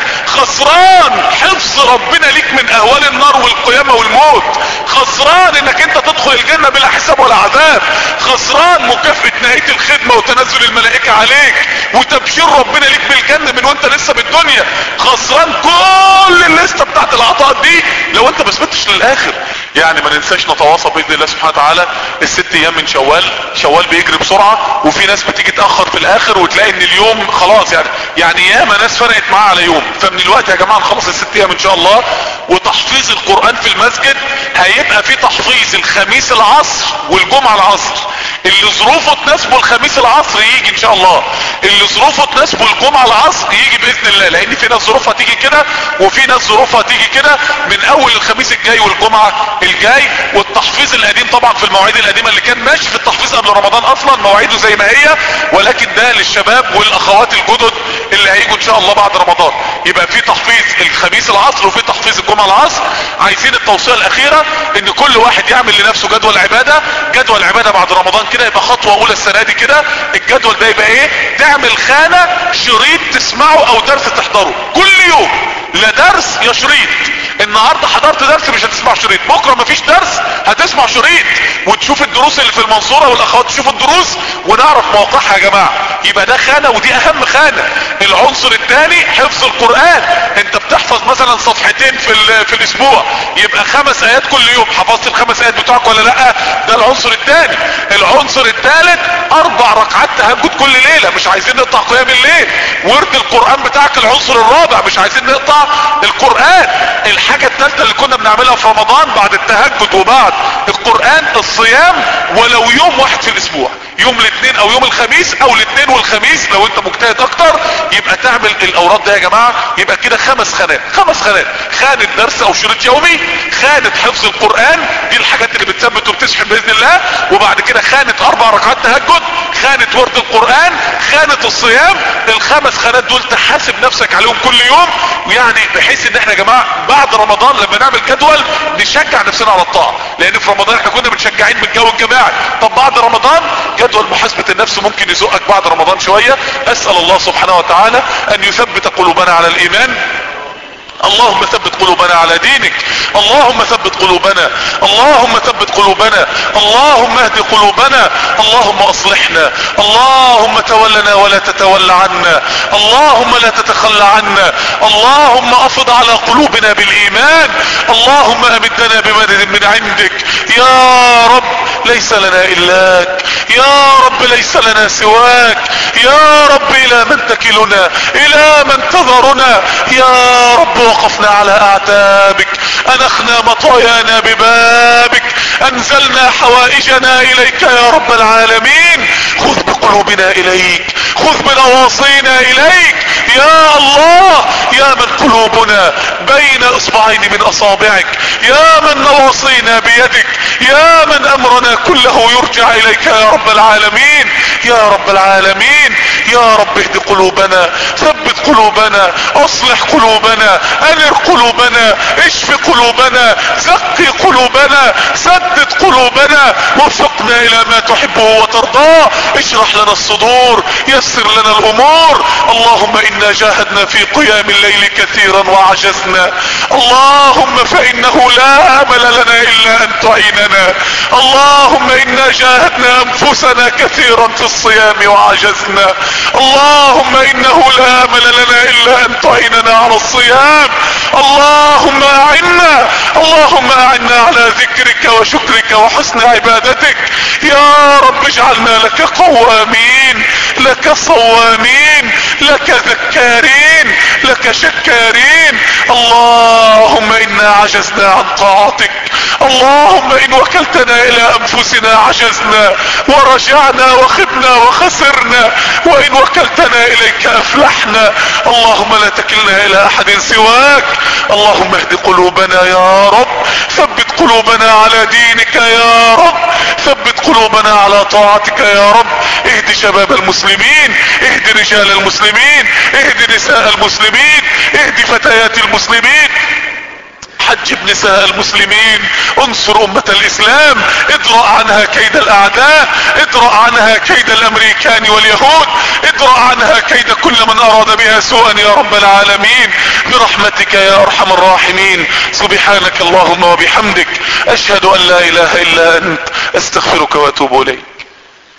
خسران حفظ ربنا ليك من اهوال النار والقيامة والموت، خسران انك انت تدخل الجنة بلا حساب ولا عذاب، خسران مكافأة نهاية الخدمة وتنزل الملائكة عليك وتبشير ربنا ليك بالجنة من وانت لسه بالدنيا، خسران كل الليستة بتاعت العطاءات دي لو انت ما ثبتش للاخر. يعني ما ننساش نتواصى باذن الله سبحانه وتعالى. الست ايام من شوال، شوال بيجري بسرعة، وفي ناس بتيجي تاخر في الاخر وتلاقي ان اليوم خلاص، يعني يعني ياما ناس فرقت معاه على يوم. فمن الوقت يا جماعة نخلص الست ايام ان شاء الله. وتحفيظ القرآن في المسجد هيبقى في تحفيظ الخميس العصر والجمعة العصر. اللي ظروفه تناسبه الخميس العصر يجي ان شاء الله، اللي ظروفه تناسبه الجمعة العصر يجي باذن الله، لان في ناس ظروفها تيجي كده وفي ناس ظروفها تيجي كده من اول الخميس الجاي والجمعة الجاي. والتحفيظ القديم طبعا في المواعيد القديمة اللي كان ماشي في التحفيظ قبل رمضان اصلا مواعيده زي ما هي، ولكن ده للشباب والاخوات الجدد اللي هيجوا ان شاء الله بعد رمضان. يبقى في تحفيظ الخميس العصر وفي تحفيظ الجمعة العصر. عايزين التوصية الاخيرة ان كل واحد يعمل لنفسه جدول عبادة، جدول عبادة بعد رمضان كده يبقى خطوة اولى السنة دي كده. الجدول ده يبقى ايه؟ تعمل خانة شريط تسمعه او درس تحضره كل يوم، لا درس يا شريط. النهاردة حضرت درس مش هتسمع شريط، بكرة مفيش درس هتسمع شريط، وتشوف الدروس اللي في المنصورة والاخوات تشوفوا الدروس ونعرف مواقعها يا جماعة. يبقى ده خانة ودي اهم خانة. العنصر الثاني حفظ القرآن. انت بتحفظ مثلا صفحتين في, في الاسبوع، يبقى خمس ايات كل يوم. حفظت الخمس ايات بتوعك ولا لا؟ ده العنصر الثاني. العنصر الثالث اربع ركعات تهجد كل ليلة، مش عايزين نقطع قيام الليل. ورد القرآن بتاعك العنصر الرابع، مش عايزين نقطع القرآن. الحاجة الثالثة اللي كنا بنعملها في رمضان بعد التهجد وبعد القرآن الصيام، ولو يوم واحد في الاسبوع، يوم الاثنين او يوم الخميس او الاثنين والخميس لو انت مجتهد اكتر. يبقى تعمل الاوراد ده يا جماعة. يبقى كده خمس خانات، خمس خانات: خانة درس او شريط يومي، خانة حفظ القرآن دي الحاجات اللي بتثبت وبتسحب باذن الله، وبعد كده خانة اربع ركعات تهجد، خانة ورد القرآن، خانة الصيام. الخمس خانات دول تحاسب نفسك عليهم كل يوم، يعني بحيث ان احنا يا جماعة بعد رمضان لما نعمل جدول نشجع نفسنا على الطاعة، لان في رمضان احنا كنا متشجعين من الجو الجماعي. طب بعد رمضان جدول محاسبة النفس ممكن يزقك بعد رمضان شوية. اسأل الله سبحانه وتعالى ان يثبت قلوبنا على الايمان. اللهم ثبت قلوبنا على دينك، اللهم ثبت قلوبنا، اللهم ثبت قلوبنا، اللهم اهد قلوبنا، اللهم اصلحنا، اللهم تولنا ولا تتول عنا، اللهم لا تتخلى عنا، اللهم افض على قلوبنا بالايمان، اللهم امدنا بمدد من عندك يا رب. ليس لنا الاك يا رب، ليس لنا سواك يا رب. الى من تكلنا؟ الى من تذرنا يا رب؟ وقفنا على اعتابك، انخنا مطايانا ببابك، انزلنا حوائجنا اليك يا رب العالمين. خذ بقلوبنا اليك، خذ بنواصينا اليك يا الله. يا من قلوبنا بين اصبعين من اصابعك، يا من نواصينا بيدك، يا من امرنا كله يرجع اليك يا رب العالمين، يا رب العالمين. يا رب اهد قلوبنا، ثبت قلوبنا، اصلح قلوبنا، انر قلوبنا، اشف قلوبنا، زكي قلوبنا، سدد قلوبنا، وفقنا الى ما تحبه وترضاه. اشرح لنا الصدور، يسر لنا الامور. اللهم انا جاهدنا في قيام الليل كثيرا وعجزنا، اللهم فانه لا امل لنا الا ان تعيننا. اللهم انا جاهدنا انفسنا كثيرا في الصيام وعجزنا، اللهم انه لا امل لنا الا ان تعيننا على الصيام. اللهم اعنا، اللهم اعنا على ذكرك وشكرك وحسن عبادتك يا رب. اجعلنا لك قوامين، لك صوامين، لك ذكارين، لك شكارين. اللهم انا عجزنا عن طاعتك، اللهم ان وكلتنا الى انفسنا عجزنا ورجعنا وخبنا وخسرنا، وان وكلتنا اليك افلحنا. اللهم لا تكلنا الى احد سواك. اللهم اهد قلوبنا يا رب، ثبت قلوبنا على دينك يا رب، ثبت قلوبنا على طاعتك يا رب. اهد شباب المسلمين، اهد رجال المسلمين، اهد نساء المسلمين، اهد فتيات المسلمين. حجب نساء المسلمين، انصر امة الاسلام، ادرأ عنها كيد الاعداء، ادرأ عنها كيد الامريكان واليهود، ادرأ عنها كيد كل من اراد بها سوءا يا رب العالمين برحمتك يا ارحم الراحمين. سبحانك اللهم وبحمدك، اشهد ان لا اله الا انت، استغفرك واتوب اليك.